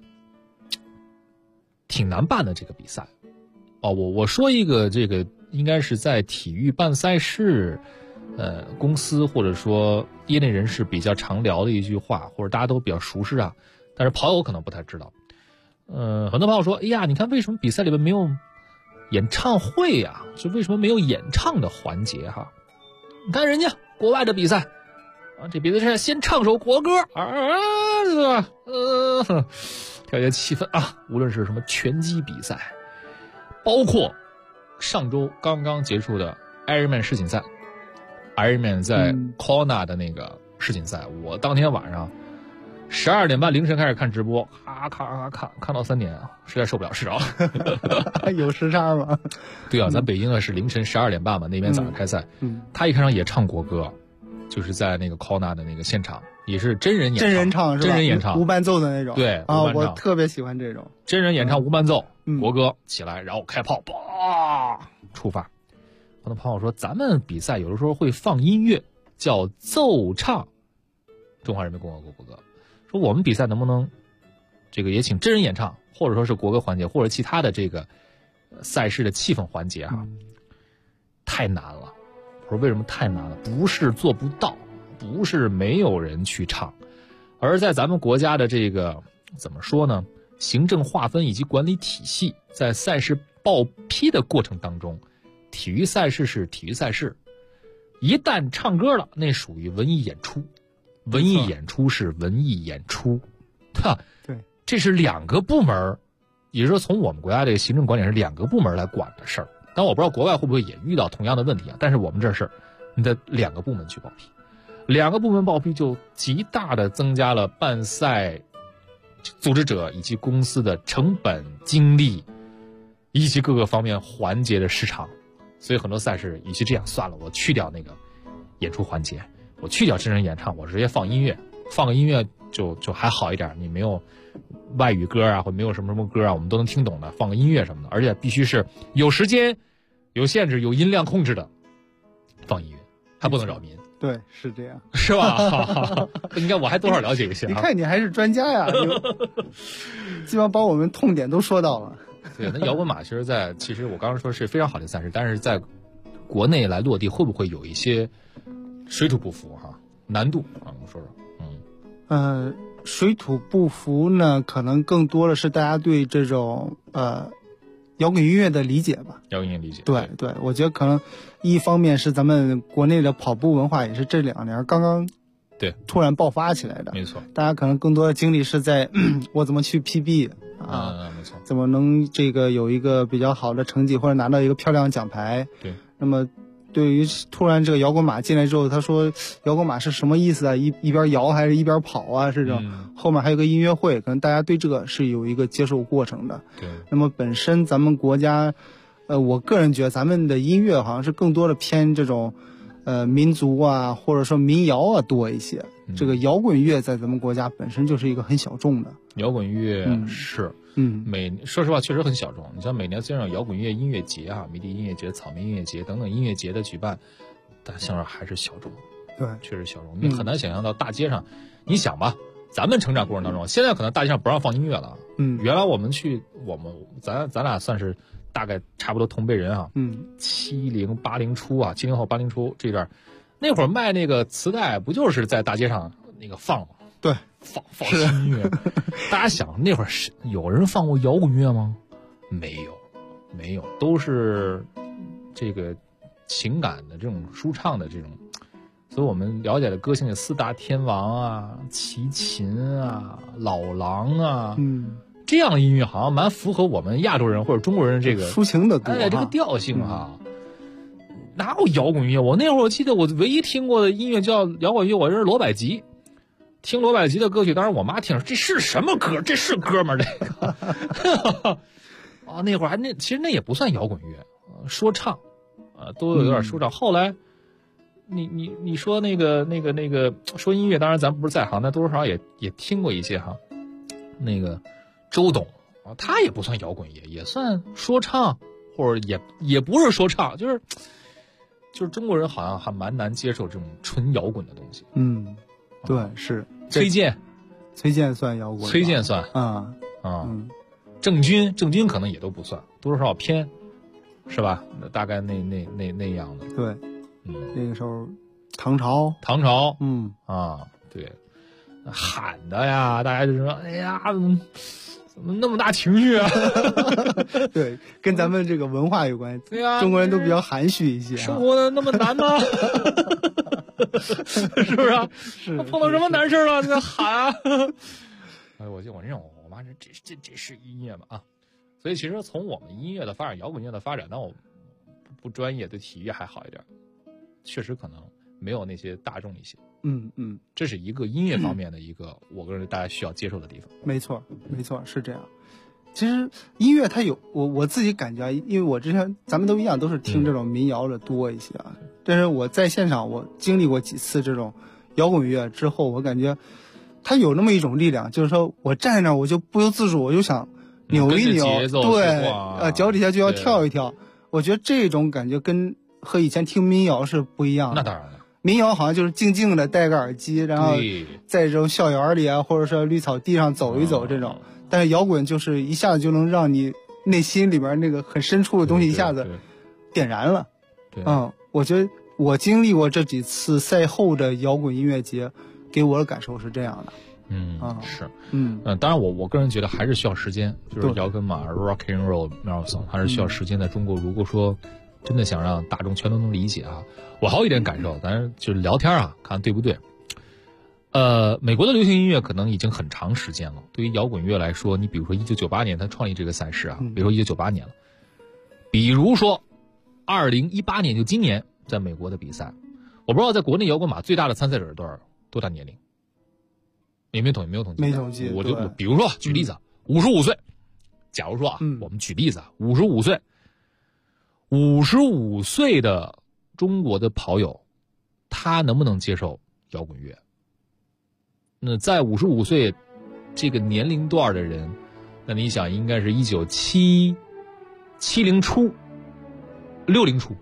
挺难办的这个比赛我说一个这个应该是在体育办赛事公司或者说业内人士比较常聊的一句话，或者大家都比较熟悉啊，但是跑友可能不太知道。很多朋友说，哎呀，你看为什么比赛里面没有演唱会呀？就为什么没有演唱的环节哈？你看人家国外的比赛这比赛是先唱首国歌是吧？调节气氛无论是什么拳击比赛，包括上周刚刚结束的 Ironman 世锦赛。Ironman 在 Kona 的那个世锦赛，我当天晚上12点半凌晨开始看直播，看到3点实在受不了，睡着了。 有时差吗？ 对啊，咱北京的是凌晨12点半嘛，那边早上开赛。他一开场也唱国歌，就是在那个 Kona 的那个现场，也是真人演唱，真人演唱， 无伴奏的那种。 对我特别喜欢这种真人演唱无伴奏国歌起来，然后开炮，出发。很多朋友说，咱们比赛有的时候会放音乐，叫奏唱中华人民共和国国歌。说我们比赛能不能这个也请真人演唱，或者说是国歌环节，或者其他的这个赛事的气氛环节太难了。我说为什么太难了？不是做不到，不是没有人去唱，而在咱们国家的这个怎么说呢？行政划分以及管理体系，在赛事报批的过程当中， 体育赛事是体育赛事，一旦唱歌了，那属于文艺演出，文艺演出是文艺演出， 对， 这是两个部门，也就是说从我们国家这个行政管理是两个部门来管的事儿。但我不知道国外会不会也遇到同样的问题啊？但是我们这是你得两个部门去报批，两个部门报批就极大的增加了办赛组织者以及公司的成本、精力以及各个方面环节的时长。所以很多赛事与其这样，算了，我去掉那个演出环节，我去掉真人演唱，我直接放音乐，放个音乐就还好一点，你没有外语歌啊，或没有什么歌啊，我们都能听懂的，放个音乐什么的，而且必须是有时间、有限制、有音量控制的放音乐，还不能扰民。 对，是这样， 是吧？应该我还多少了解一些。 你看你还是专家呀，基本上把我们痛点都说到了。 对，那摇滚马其实我刚刚说是非常好的赛事，但是在国内来落地会不会有一些水土不服难度啊？我们说说。 水土不服呢，可能更多的是大家对这种摇滚音乐的理解吧。 摇滚音乐理解。 对，我觉得可能一方面是咱们国内的跑步文化也是这2年刚刚对突然爆发起来的。 没错。 大家可能更多的精力是在我怎么去 PB。 没错， 怎么能这个有一个比较好的成绩，或者拿到一个漂亮奖牌？ 对。 那么，对于突然这个摇滚马进来之后，他说摇滚马是什么意思啊？一边摇还是一边跑啊？是这种。后面还有个音乐会，可能大家对这个是有一个接受过程的。 对。 那么本身咱们国家，我个人觉得咱们的音乐好像是更多的偏这种，民族啊，或者说民谣啊多一些。这个摇滚乐在咱们国家本身就是一个很小众的。 摇滚乐是，说实话确实很小众。你像每年虽然有摇滚乐音乐节迷笛音乐节、草莓音乐节等等音乐节的举办，但相对还是小众。 对， 确实小众。你很难想象到大街上，你想吧，咱们成长过程当中，现在可能大街上不让放音乐了。原来咱俩算是大概差不多同辈人70、80初70后80初这段，那会儿卖那个磁带，不就是在大街上那个放吗？ 对， 放音乐。大家想那会儿是有人放过摇滚乐吗？没有，都是这个情感的这种舒畅的这种。所以我们了解的歌星有四大天王啊、齐秦啊、老狼啊，这样的音乐好像蛮符合我们亚洲人或者中国人这个抒情的歌， 这个调性哪有摇滚乐？我那会儿我记得我唯一听过的音乐叫摇滚乐，我认识罗百吉。听罗百吉的歌曲，当然我妈听着这是什么歌？这是歌吗？这个那会儿其实那也不算摇滚乐，说唱都有点说唱。后来你说那个说音乐，当然咱不是在行，但多多少少也听过一些那个周董他也不算摇滚乐，也算说唱，或者也不是说唱，就是中国人好像还蛮难接受这种纯摇滚的东西。 对，是崔健算摇滚， 崔健算郑钧可能也都不算，多多少少偏，是吧？大概那样的。 对，那个时候唐朝， 对，喊的呀，大家就说，哎呀，怎么那么大情绪啊？ 对，跟咱们这个文化有关系。 对呀， 中国人都比较含蓄一些。 生活的那么难吗？是不是啊？ 是碰到什么难事了，你在喊啊！哎，我认为我妈说这是音乐嘛所以其实从我们音乐的发展，摇滚乐的发展，但我不专业，对体育还好一点，确实可能没有那些大众一些。这是一个音乐方面的一个，我个人大家需要接受的地方。 没错，是这样。其实音乐它有我自己感觉，因为我之前咱们都一样，都是听这种民谣的多一些但是我在现场我经历过几次这种摇滚乐之后，我感觉它有那么一种力量，就是说我站在那儿我就不由自主我就想扭一扭，对，脚底下就要跳一跳。我觉得这种感觉和以前听民谣是不一样的。 那当然了， 民谣好像就是静静的戴个耳机，然后在这种校园里或者说绿草地上走一走这种。但是摇滚就是一下子就能让你内心里边那个很深处的东西一下子点燃了。我觉得我经历过这几次赛后的摇滚音乐节，给我的感受是这样的。 当然我个人觉得还是需要时间，就是摇滚马 Rock and Roll Marathon 还是需要时间。在中国如果说真的想让大众全都能理解啊。我还有一点感受，咱就是聊天啊，看对不对。美国的流行音乐可能已经很长时间了，对于摇滚乐来说，你比如说1998年他创立这个赛事啊，比如说1998年了，比如说2018年就今年在美国的比赛，我不知道在国内摇滚马最大的参赛者是多大年龄？有没有统计？ 没统计。 我就比如说举例子，55岁。假如说啊，我们举例子，55岁的中国的跑友，他能不能接受摇滚乐？那在55岁这个年龄段的人，那你想应该是70初、60初、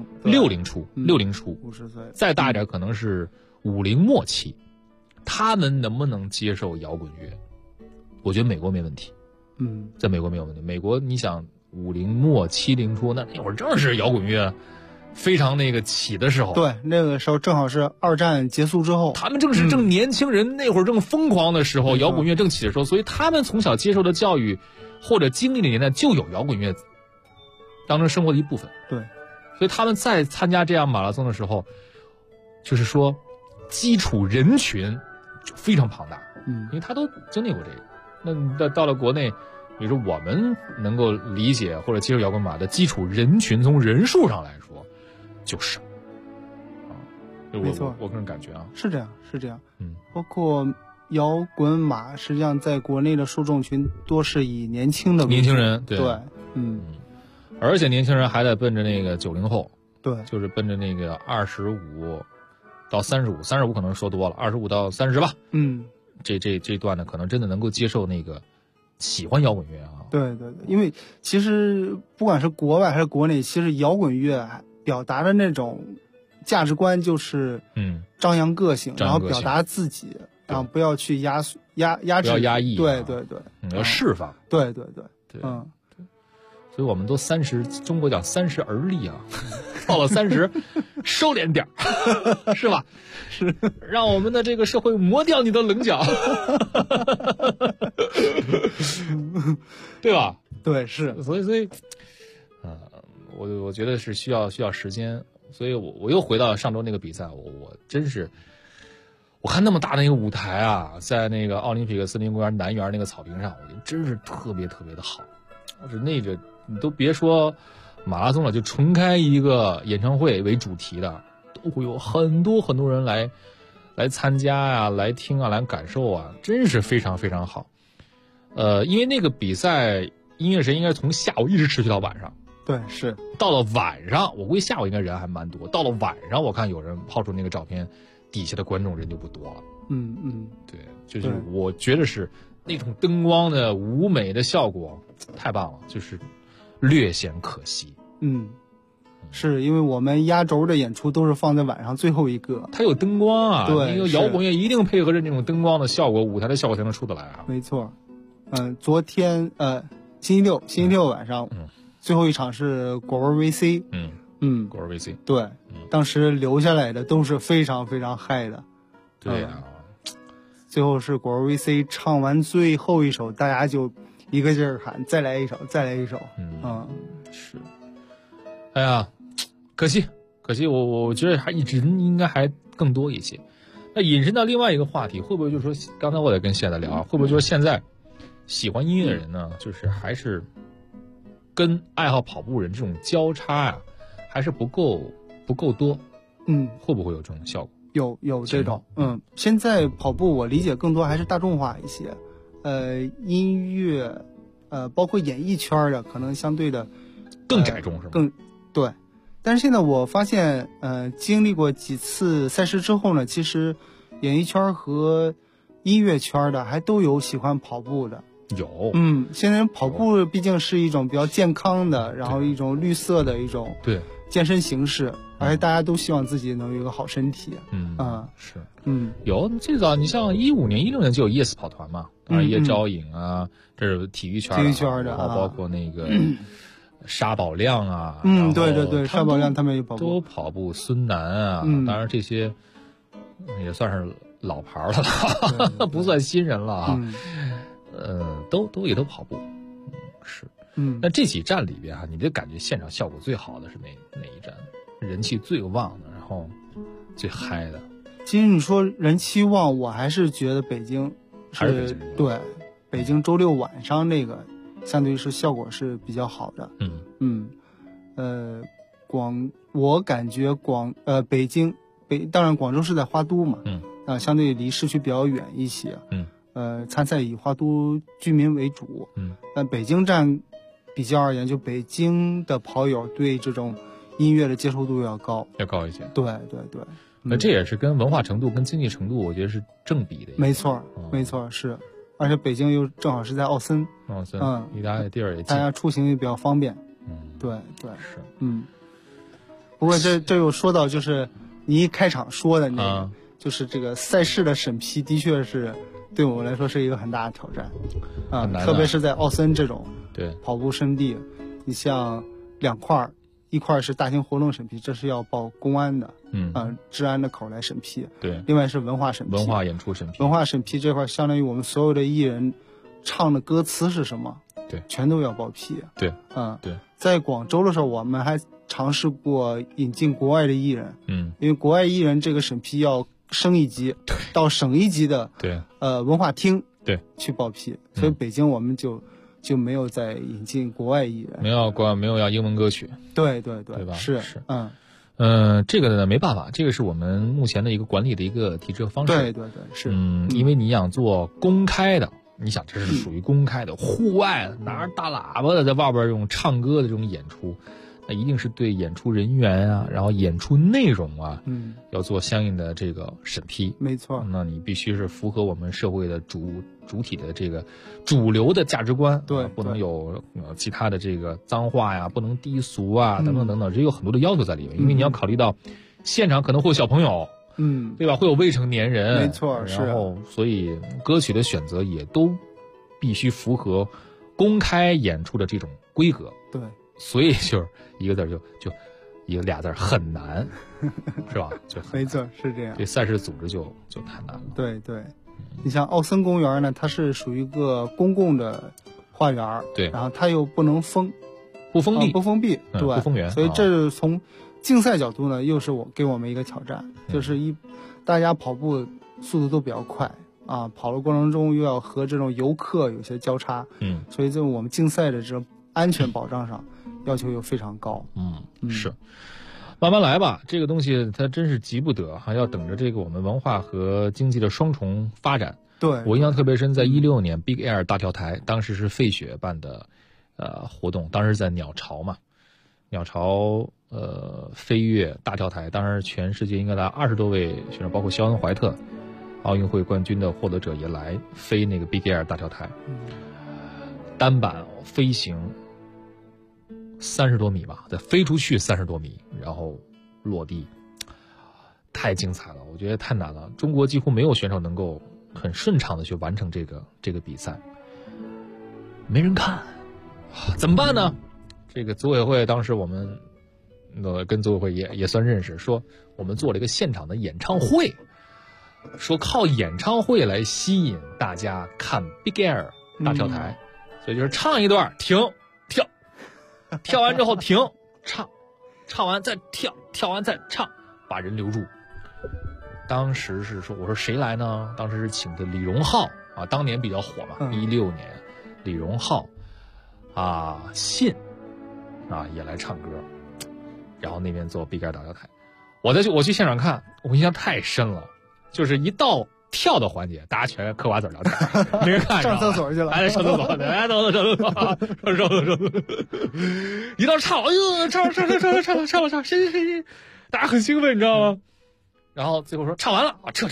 50岁， 再大一点可能是50末期，他们能不能接受摇滚乐？我觉得美国没问题。在美国没有问题。美国你想50末70初，那会儿正是摇滚乐非常起的时候。 对，那个时候正好是二战结束之后， 他们正年轻人那会儿正疯狂的时候，摇滚乐正起的时候，所以他们从小接受的教育或者经历的年代就有摇滚乐当成生活的一部分。 对， 所以他们在参加这样马拉松的时候，就是说基础人群就非常庞大。因为他都经历过这个。那到了国内，比如说我们能够理解或者接受摇滚马的基础人群，从人数上来说就少啊。 没错， 我个人感觉啊， 是这样。包括摇滚马，实际上在国内的受众群多是以年轻人， 对， 而且年轻人还得奔着90后， 对， 就是奔着25到35可能说多了，25到30吧，这段呢，可能真的能够接受喜欢摇滚乐啊。 对，因为其实不管是国外还是国内，其实摇滚乐表达的那种价值观就是张扬个性，然后表达自己，然后不要去压制， 不要压抑， 对， 要释放， 对， 所以我们都中国讲30而立啊，到了30，收敛点是吧？ 是， 让我们的这个社会磨掉你的棱角，对吧？ 对，是， 所以，我觉得是需要时间，所以我又回到上周那个比赛，我真是，我看那么大的一个舞台啊，在奥林匹克森林公园南园那个草坪上，我觉得真是特别特别的好，是你都别说马拉松了，就纯开一个演唱会为主题的，都会有很多很多人来参加啊，来听啊，来感受啊，真是非常非常好。因为那个比赛音乐节应该是从下午一直持续到晚上。 对，是到了晚上，我估计下午应该人还蛮多。到了晚上，我看有人抛出那个照片，底下的观众人就不多了。对，就是我觉得是那种灯光的舞美的效果太棒了，就是略显可惜。 是因为我们压轴的演出都是放在晚上最后一个， 它有灯光啊， 对， 那个摇滚乐一定配合着那种灯光的效果，舞台的效果才能出得来啊。 没错，昨天星期六晚上，最后一场是果味 VC， 果味 VC， 对，当时留下来的都是非常非常嗨的， 对呀， 最后是果味 VC 唱完最后一首，大家就一个劲儿喊再来一首，再来一首， 是，哎呀，可惜，我觉得人应该还更多一些。那引申到另外一个话题，会不会就是说，刚才我也跟现在聊，会不会就是现在喜欢音乐的人呢，就是还是跟爱好跑步人这种交叉啊，还是不够多？会不会有这种效果？ 有这种，现在跑步我理解更多还是大众化一些，音乐，包括演艺圈的可能相对的更窄众是吗？ 更对，但是现在我发现，经历过几次赛事之后呢，其实演艺圈和音乐圈的还都有喜欢跑步的。 有， 现在跑步毕竟是一种比较健康的，然后一种绿色的一种健身形式，而且大家都希望自己能有一个好身体。 是，有最早你像15年、16年就有 YES 跑团嘛，当然叶钊颖啊，这是体育圈的，然后包括那个沙宝亮啊， 对，沙宝亮他们也跑步， 都跑步，孙楠啊，当然这些也算是老牌了，不算新人了啊。也都跑步，是。 那这几站里边你就感觉现场效果最好的是哪一站？人气最旺的，然后最嗨的？ 其实你说人气旺，我还是觉得北京还是北京对，北京周六晚上那个相对于是效果是比较好的。我感觉北京当然广州是在花都嘛，相对离市区比较远一些，参赛以花都居民为主，但北京站比较而言，就北京的跑友对这种音乐的接受度要高一些。 对， 那这也是跟文化程度跟经济程度，我觉得是正比的。 没错，是，而且北京又正好是在奥森， 离大家地儿也近， 大家出行也比较方便。对， 是， 不过这又说到就是你一开场说的那个，就是这个赛事的审批，的确是对我们来说是一个很大的挑战特别是在奥森这种跑步圣地，你像两块，一块是大型活动审批，这是要报公安的，治安的口来审批，另外是文化审批， 文化演出审批， 文化审批这块相当于我们所有的艺人唱的歌词是什么，全都要报批，在广州的时候，我们还尝试过引进国外的艺人，因为国外艺人这个审批要升一级，到省一级的文化厅去报批，所以北京我们就没有再引进国外艺人， 没有要英文歌曲， 对吧？ 是， 这个呢没办法，这个是我们目前的一个管理的一个体制方式， 对，是， 因为你想做公开的。你想，这是属于公开的、户外的，拿着大喇叭的在外边这种唱歌的这种演出，那一定是对演出人员啊，然后演出内容啊，要做相应的这个审批。 没错， 那你必须是符合我们社会的主体的这个主流的价值观，不能有其他的这个脏话呀，不能低俗啊，等等等等，这有很多的要求在里面，因为你要考虑到现场可能会有小朋友。对吧？会有未成年人， 没错， 然后所以歌曲的选择也都必须符合公开演出的这种规格。 对， 所以就是一个字就一个俩字很难，是吧？就没错，是这样。 这赛事组织就太难了。 对，你像奥森公园呢，它是属于一个公共的花园，然后它又不能不封闭， 对， 不封园， 所以这是从竞赛角度呢，又是给我们一个挑战，就是大家跑步速度都比较快跑的过程中又要和这种游客有些交叉，所以在我们竞赛的这种安全保障上要求又非常高， 是，慢慢来吧，这个东西它真是急不得，还要等着这个我们文化和经济的双重发展。 对， 我印象特别深，在2016年 Big Air 大跳台，当时是费雪办的活动，当时在鸟巢嘛，鸟巢飞跃大跳台，当时全世界应该达20多位选手，包括肖恩怀特，奥运会冠军的获得者也来飞那个 Big Air 大跳台，单板飞行30多米吧，再飞出去30多米，然后落地，太精彩了，我觉得太难了，中国几乎没有选手能够很顺畅的去完成这个比赛，没人看，怎么办呢？这个组委会当时我们跟组委会也算认识，说我们做了一个现场的演唱会，说靠演唱会来吸引大家看 Big Air 大跳台，所以就是唱一段停跳，跳完之后停唱完再跳，跳完再唱，把人留住。当时是说，我说谁来呢？当时是请的李荣浩当年比较火嘛，16年，李荣浩信也来唱歌，然后那边做 Big Air 大跳台，我去现场看，我印象太深了，就是一到跳的环节，大家全嗑瓜子聊天，没人看， 上厕所去了， 上厕所，上厕所，一到唱，哎呦，唱，谁，大家很兴奋，你知道吗？然后最后说唱完了撤，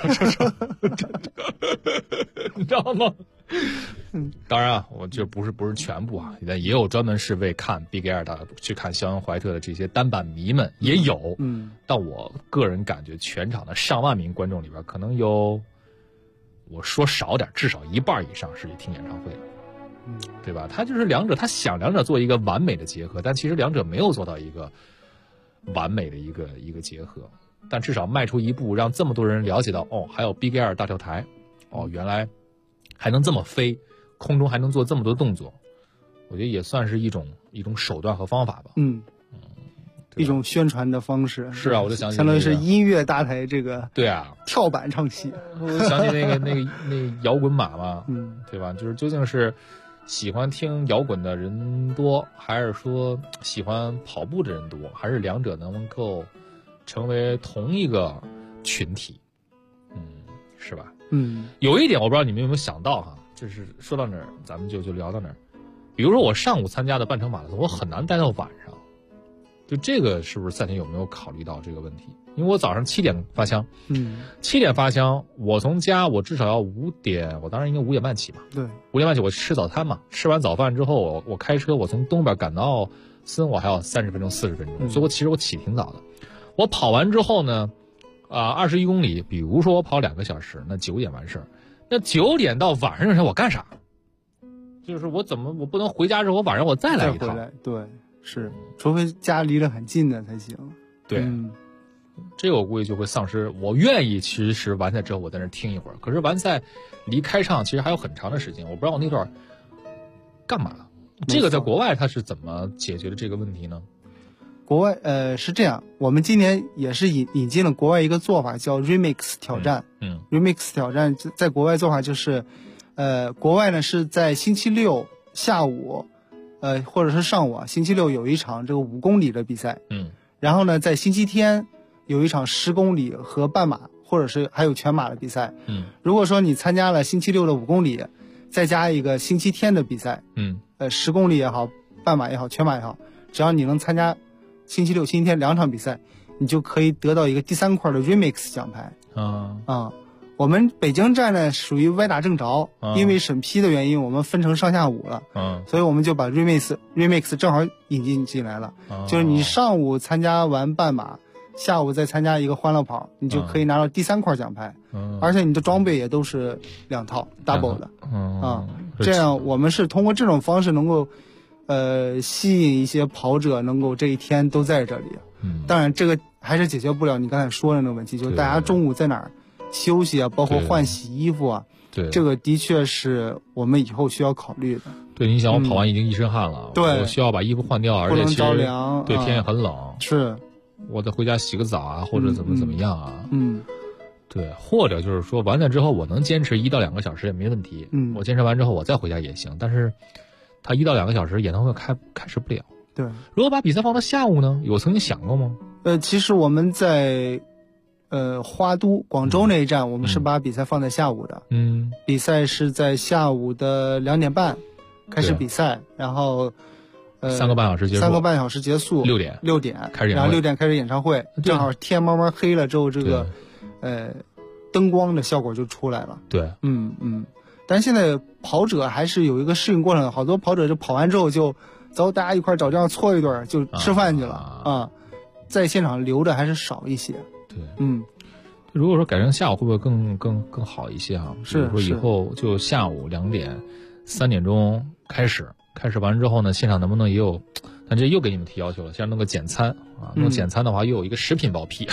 你知道吗？当然我这不是全部但也有专门是为看 Big Air 的去看肖恩怀特的这些单板迷们也有，但我个人感觉全场的上万名观众里边，可能有，我说少点，至少一半以上是听演唱会的，对吧？他就是两者，他想两者做一个完美的结合，但其实两者没有做到一个完美的一个结合。但至少迈出一步，让这么多人了解到，还有 Big Air 大跳台，原来还能这么飞，空中还能做这么多动作， 我觉得也算是一种手段和方法吧。 一种宣传的方式。 是啊，我就想起相当于是音乐大台这个对啊跳板唱戏。 我想起那个摇滚马嘛，对吧？就是究竟是喜欢听摇滚的人多，还是说喜欢跑步的人多，还是两者能够成为同一个群体？是吧？有一点我不知道你们有没有想到哈，就是说到哪儿咱们就聊到哪儿。比如说我上午参加的半程马拉松，我很难待到晚上。就这个是不是赛田有没有考虑到这个问题？因为我早上7点发枪，7点发枪，我从家我至少要5点，我当然应该5点半起嘛。 对 ，5点半起我吃早餐嘛，吃完早饭之后我开车，我从东边赶到森，我还要30分钟40分钟，所以其实我起挺早的。我跑完之后呢，21公里，比如说我跑2个小时，那9点完事儿，那9点到晚上这时候我干啥？就是我不能回家之后我晚上我再来一趟？ 对。是，除非家离得很近的才行。 对，这个我估计就会丧失。我愿意其实完赛之后我在那听一会儿，可是完赛离开场其实还有很长的时间，我不知道我那段干嘛。这个在国外它是怎么解决的这个问题呢？ 国外是这样，我们今年也是引进了国外一个做法叫 Remix 挑战。Remix 挑战在国外做法就是，国外呢是在星期六下午。或者是上午啊，星期六有一场这个5公里的比赛，然后呢，在星期天有一场10公里和半马，或者是还有全马的比赛，如果说你参加了星期六的5公里，再加一个星期天的比赛，10公里也好，半马也好，全马也好，只要你能参加星期六、星期天2场比赛，你就可以得到一个第3块的 Remix 奖牌。我们北京站呢属于歪打正着，因为审批的原因，我们分成上下午了，所以我们就把 Remix 正好引进来了，就是你上午参加完半马，下午再参加一个欢乐跑，你就可以拿到第3块奖牌，而且你的装备也都是2套 double 的，这样我们是通过这种方式能够吸引一些跑者能够这一天都在这里。当然这个还是解决不了你刚才说的那个问题，就是大家中午在哪儿休息啊，包括换洗衣服啊， 对， 这个的确是我们以后需要考虑的。 对，你想我跑完已经一身汗了， 对， 我需要把衣服换掉，而且其实着凉， 对，天也很冷， 是， 我得回家洗个澡啊，或者怎么样啊，对，或者就是说完了之后我能坚持1到2个小时也没问题，我坚持完之后我再回家也行，但是他1到2个小时演唱会开始不了。 对， 如果把比赛放到下午呢？有曾经想过吗？ 其实我们在花都广州那一站，我们是把比赛放在下午的。比赛是在下午的2点半开始比赛，然后 3个半小时结束。 3个半小时结束。6点开始， 然后6点开始演唱会，正好天慢慢黑了之后，这个灯光的效果就出来了。 对， 但现在跑者还是有一个适应过程的，好多跑者就跑完之后就走，大家一块找地方搓一顿就吃饭去了在现场留着还是少一些。 对，如果说改成下午会不会更好一些啊？ 是， 比如说以后就下午2点、3点钟开始完之后呢，现场能不能也有？但这又给你们提要求了，现在弄个简餐啊，弄简餐的话又有一个食品报批，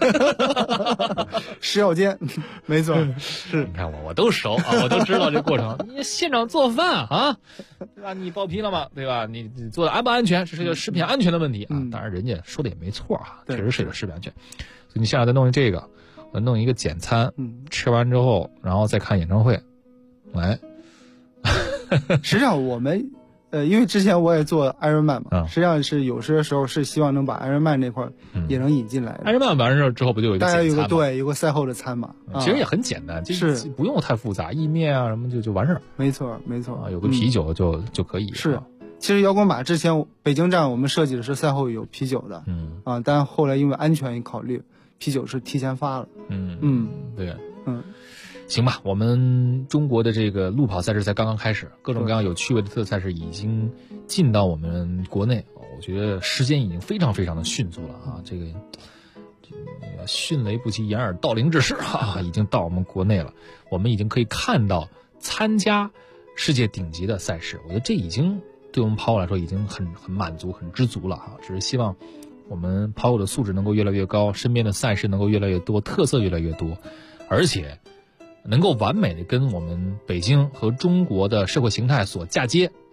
食药监，没错，是。 你看我都熟啊，我都知道这过程。你现场做饭啊，对吧？你报批了吗？对吧？你做的安不安全？这是一个食品安全的问题啊。当然人家说的也没错啊，确实是一个食品安全。所以你现在再弄这个，弄一个简餐，吃完之后，然后再看演唱会，来。 实际上我们。因为之前我也做 Ironman 嘛，实际上是有些时候是希望能把 Ironman 那块也能引进来。 Ironman 完事之后不就有一个简餐吗？ 有个赛后的餐嘛， 其实也很简单，就是不用太复杂，意面啊什么就完事儿。 没错， 有个啤酒就可以。 是，其实摇滚马之前北京站我们设计的是赛后有啤酒的，但后来因为安全考虑，啤酒是提前发了。 对，行吧，我们中国的这个路跑赛事才刚刚开始，各种各样有趣味的特色赛事已经进到我们国内，我觉得时间已经非常非常的迅速了啊！这个迅雷不及掩耳盗铃之势啊，已经到我们国内了，我们已经可以看到参加世界顶级的赛事，我觉得这已经对我们跑友来说已经很满足、很知足了哈。只是希望我们跑友的素质能够越来越高，身边的赛事能够越来越多，特色越来越多，而且能够完美的跟我们北京和中国的社会形态所嫁接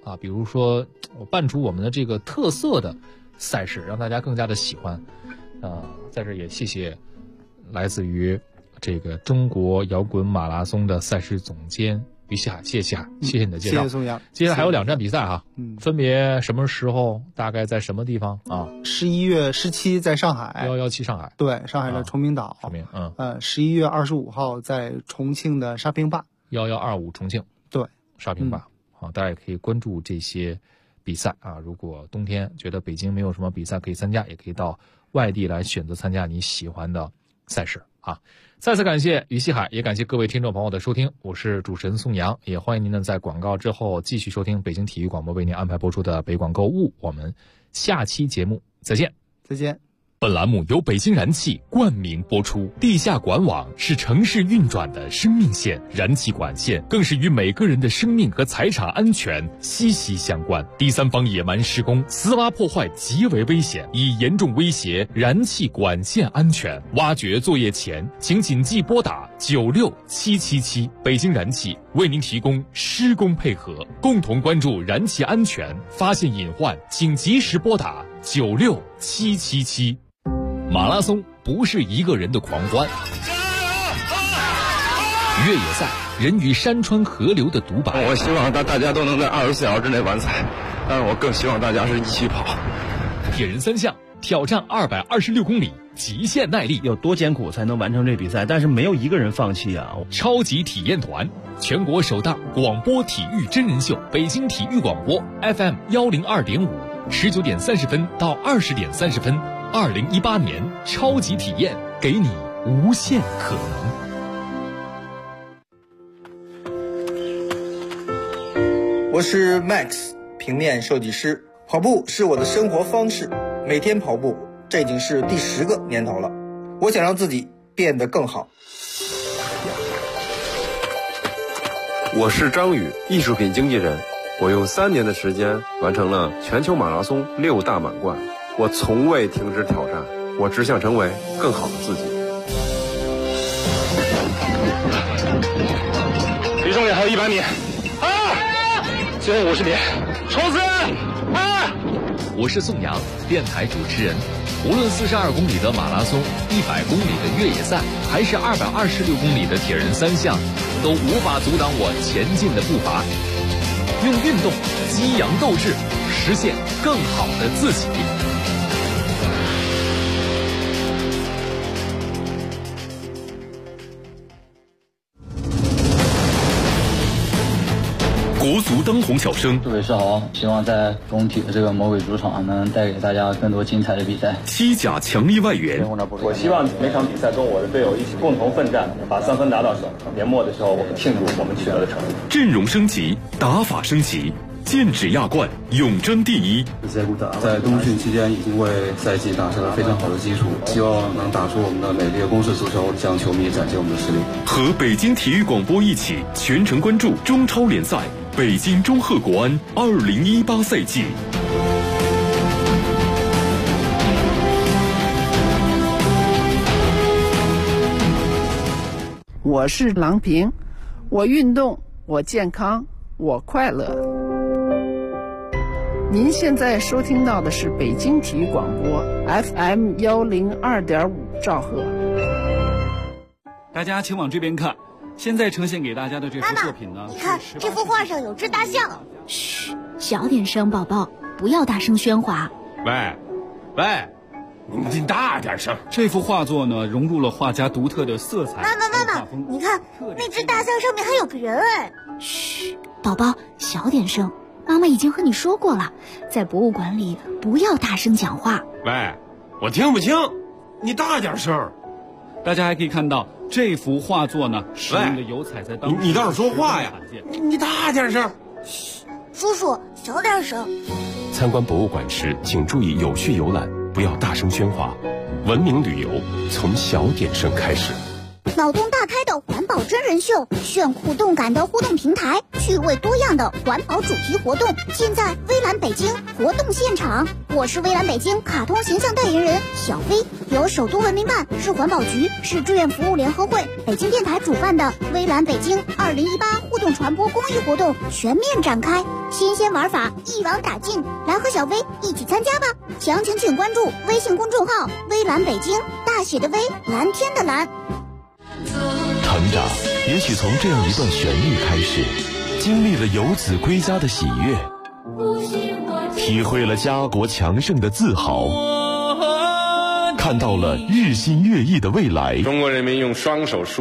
啊，比如说我办出我们的这个特色的赛事，让大家更加的喜欢。在这也谢谢来自于这个中国摇滚马拉松的赛事总监于西海，谢谢你的介绍， 谢谢宋阳。 接下来还有2站比赛哈，分别什么时候，大概在什么地方啊 ？11月17在上海 ，117上海， 对，上海的崇明岛。 崇明 ，11月25号在重庆的沙坪坝 ，1125重庆， 对， 沙坪坝。好，大家也可以关注这些比赛啊。如果冬天觉得北京没有什么比赛可以参加，也可以到外地来选择参加你喜欢的赛事啊。再次感谢于西海，也感谢各位听众朋友的收听，我是主持人宋阳，也欢迎您呢在广告之后继续收听北京体育广播为您安排播出的北广购物，我们下期节目再见。 再见。 本栏目由北京燃气冠名播出。地下管网是城市运转的生命线，燃气管线更是与每个人的生命和财产安全息息相关。第三方野蛮施工、私挖破坏极为危险，已严重威胁燃气管线安全。挖掘作业前，请谨记拨打96777。北京燃气为您提供施工配合，共同关注燃气安全，发现隐患请及时拨打96777。马拉松不是一个人的狂欢，越野赛人与山川河流的独白。 我希望大家都能在24小时之内完赛，但是我更希望大家是一起跑。 铁人3项挑战226公里，极限耐力， 有多艰苦才能完成这比赛？但是没有一个人放弃啊！ 超级体验团，全国首档广播体育真人秀，北京体育广播 FM 102.5，19点30分到20点30分。2018年超级体验，给你无限可能。我是 Max， 平面设计师。跑步是我的生活方式，每天跑步，这已经是第10个年头了。我想让自己变得更好。 我是张宇，艺术品经纪人。我用3年的时间完成了全球马拉松6大满贯。我从未停止挑战，我只想成为更好的自己。 离终点还有100米，最后50米，冲刺！ 我是宋阳，电台主持人。无论42公里的马拉松、100公里的越野赛，还是226公里的铁人3项，都无法阻挡我前进的步伐。用运动激扬斗志，实现更好的自己。 国足当红小生， 各位是好，希望在工体的这个魔鬼主场能带给大家更多精彩的比赛。 西甲强力外援， 我希望每场比赛跟我的队友一起共同奋战，把3分拿到手。年末的时候，我们庆祝我们取得的成绩。 阵容升级，打法升级，剑指亚冠，永争第一。 在冬训期间已经为赛季打下了非常好的基础，希望能打出我们的美丽的攻势足球，向球迷展现我们的实力。 和北京体育广播一起全程关注中超联赛北京中赫国安2018赛季。 我是郎平，我运动，我健康，我快乐。您现在收听到的是北京体育广播 FM 102.5兆赫。 大家请往这边看，现在呈现给大家的这幅作品呢， 你看这幅画上有只大象。 嘘，小点声，宝宝，不要大声喧哗。 喂，你大点声。这幅画作呢，融入了画家独特的色彩。 妈妈，你看那只大象上面还有个人哎。 嘘，宝宝，小点声。妈妈已经和你说过了，在博物馆里不要大声讲话。 喂，我听不清，你大点声。大家还可以看到这幅画作呢，使用的油彩在当时你倒是说话呀！你大点声。 嘘，叔叔小点声。 参观博物馆时，请注意有序游览，不要大声喧哗。文明旅游从小点声开始。 脑洞大开的环保真人秀，炫酷动感的互动平台，趣味多样的环保主题活动，现在微蓝北京活动现场。我是微蓝北京卡通形象代言人小飞，由首都文明办、市环保局、市志愿服务联合会、北京电台主办的微蓝北京2018互动动传播公益活动全面展开，新鲜玩法一网打尽，来和小薇一起参加吧！详情请关注微信公众号“微蓝北京”，大写的微，蓝天的蓝。 成长也许从这样一段旋律开始，经历了游子归家的喜悦，体会了家国强盛的自豪，看到了日新月异的未来。 中国人民用双手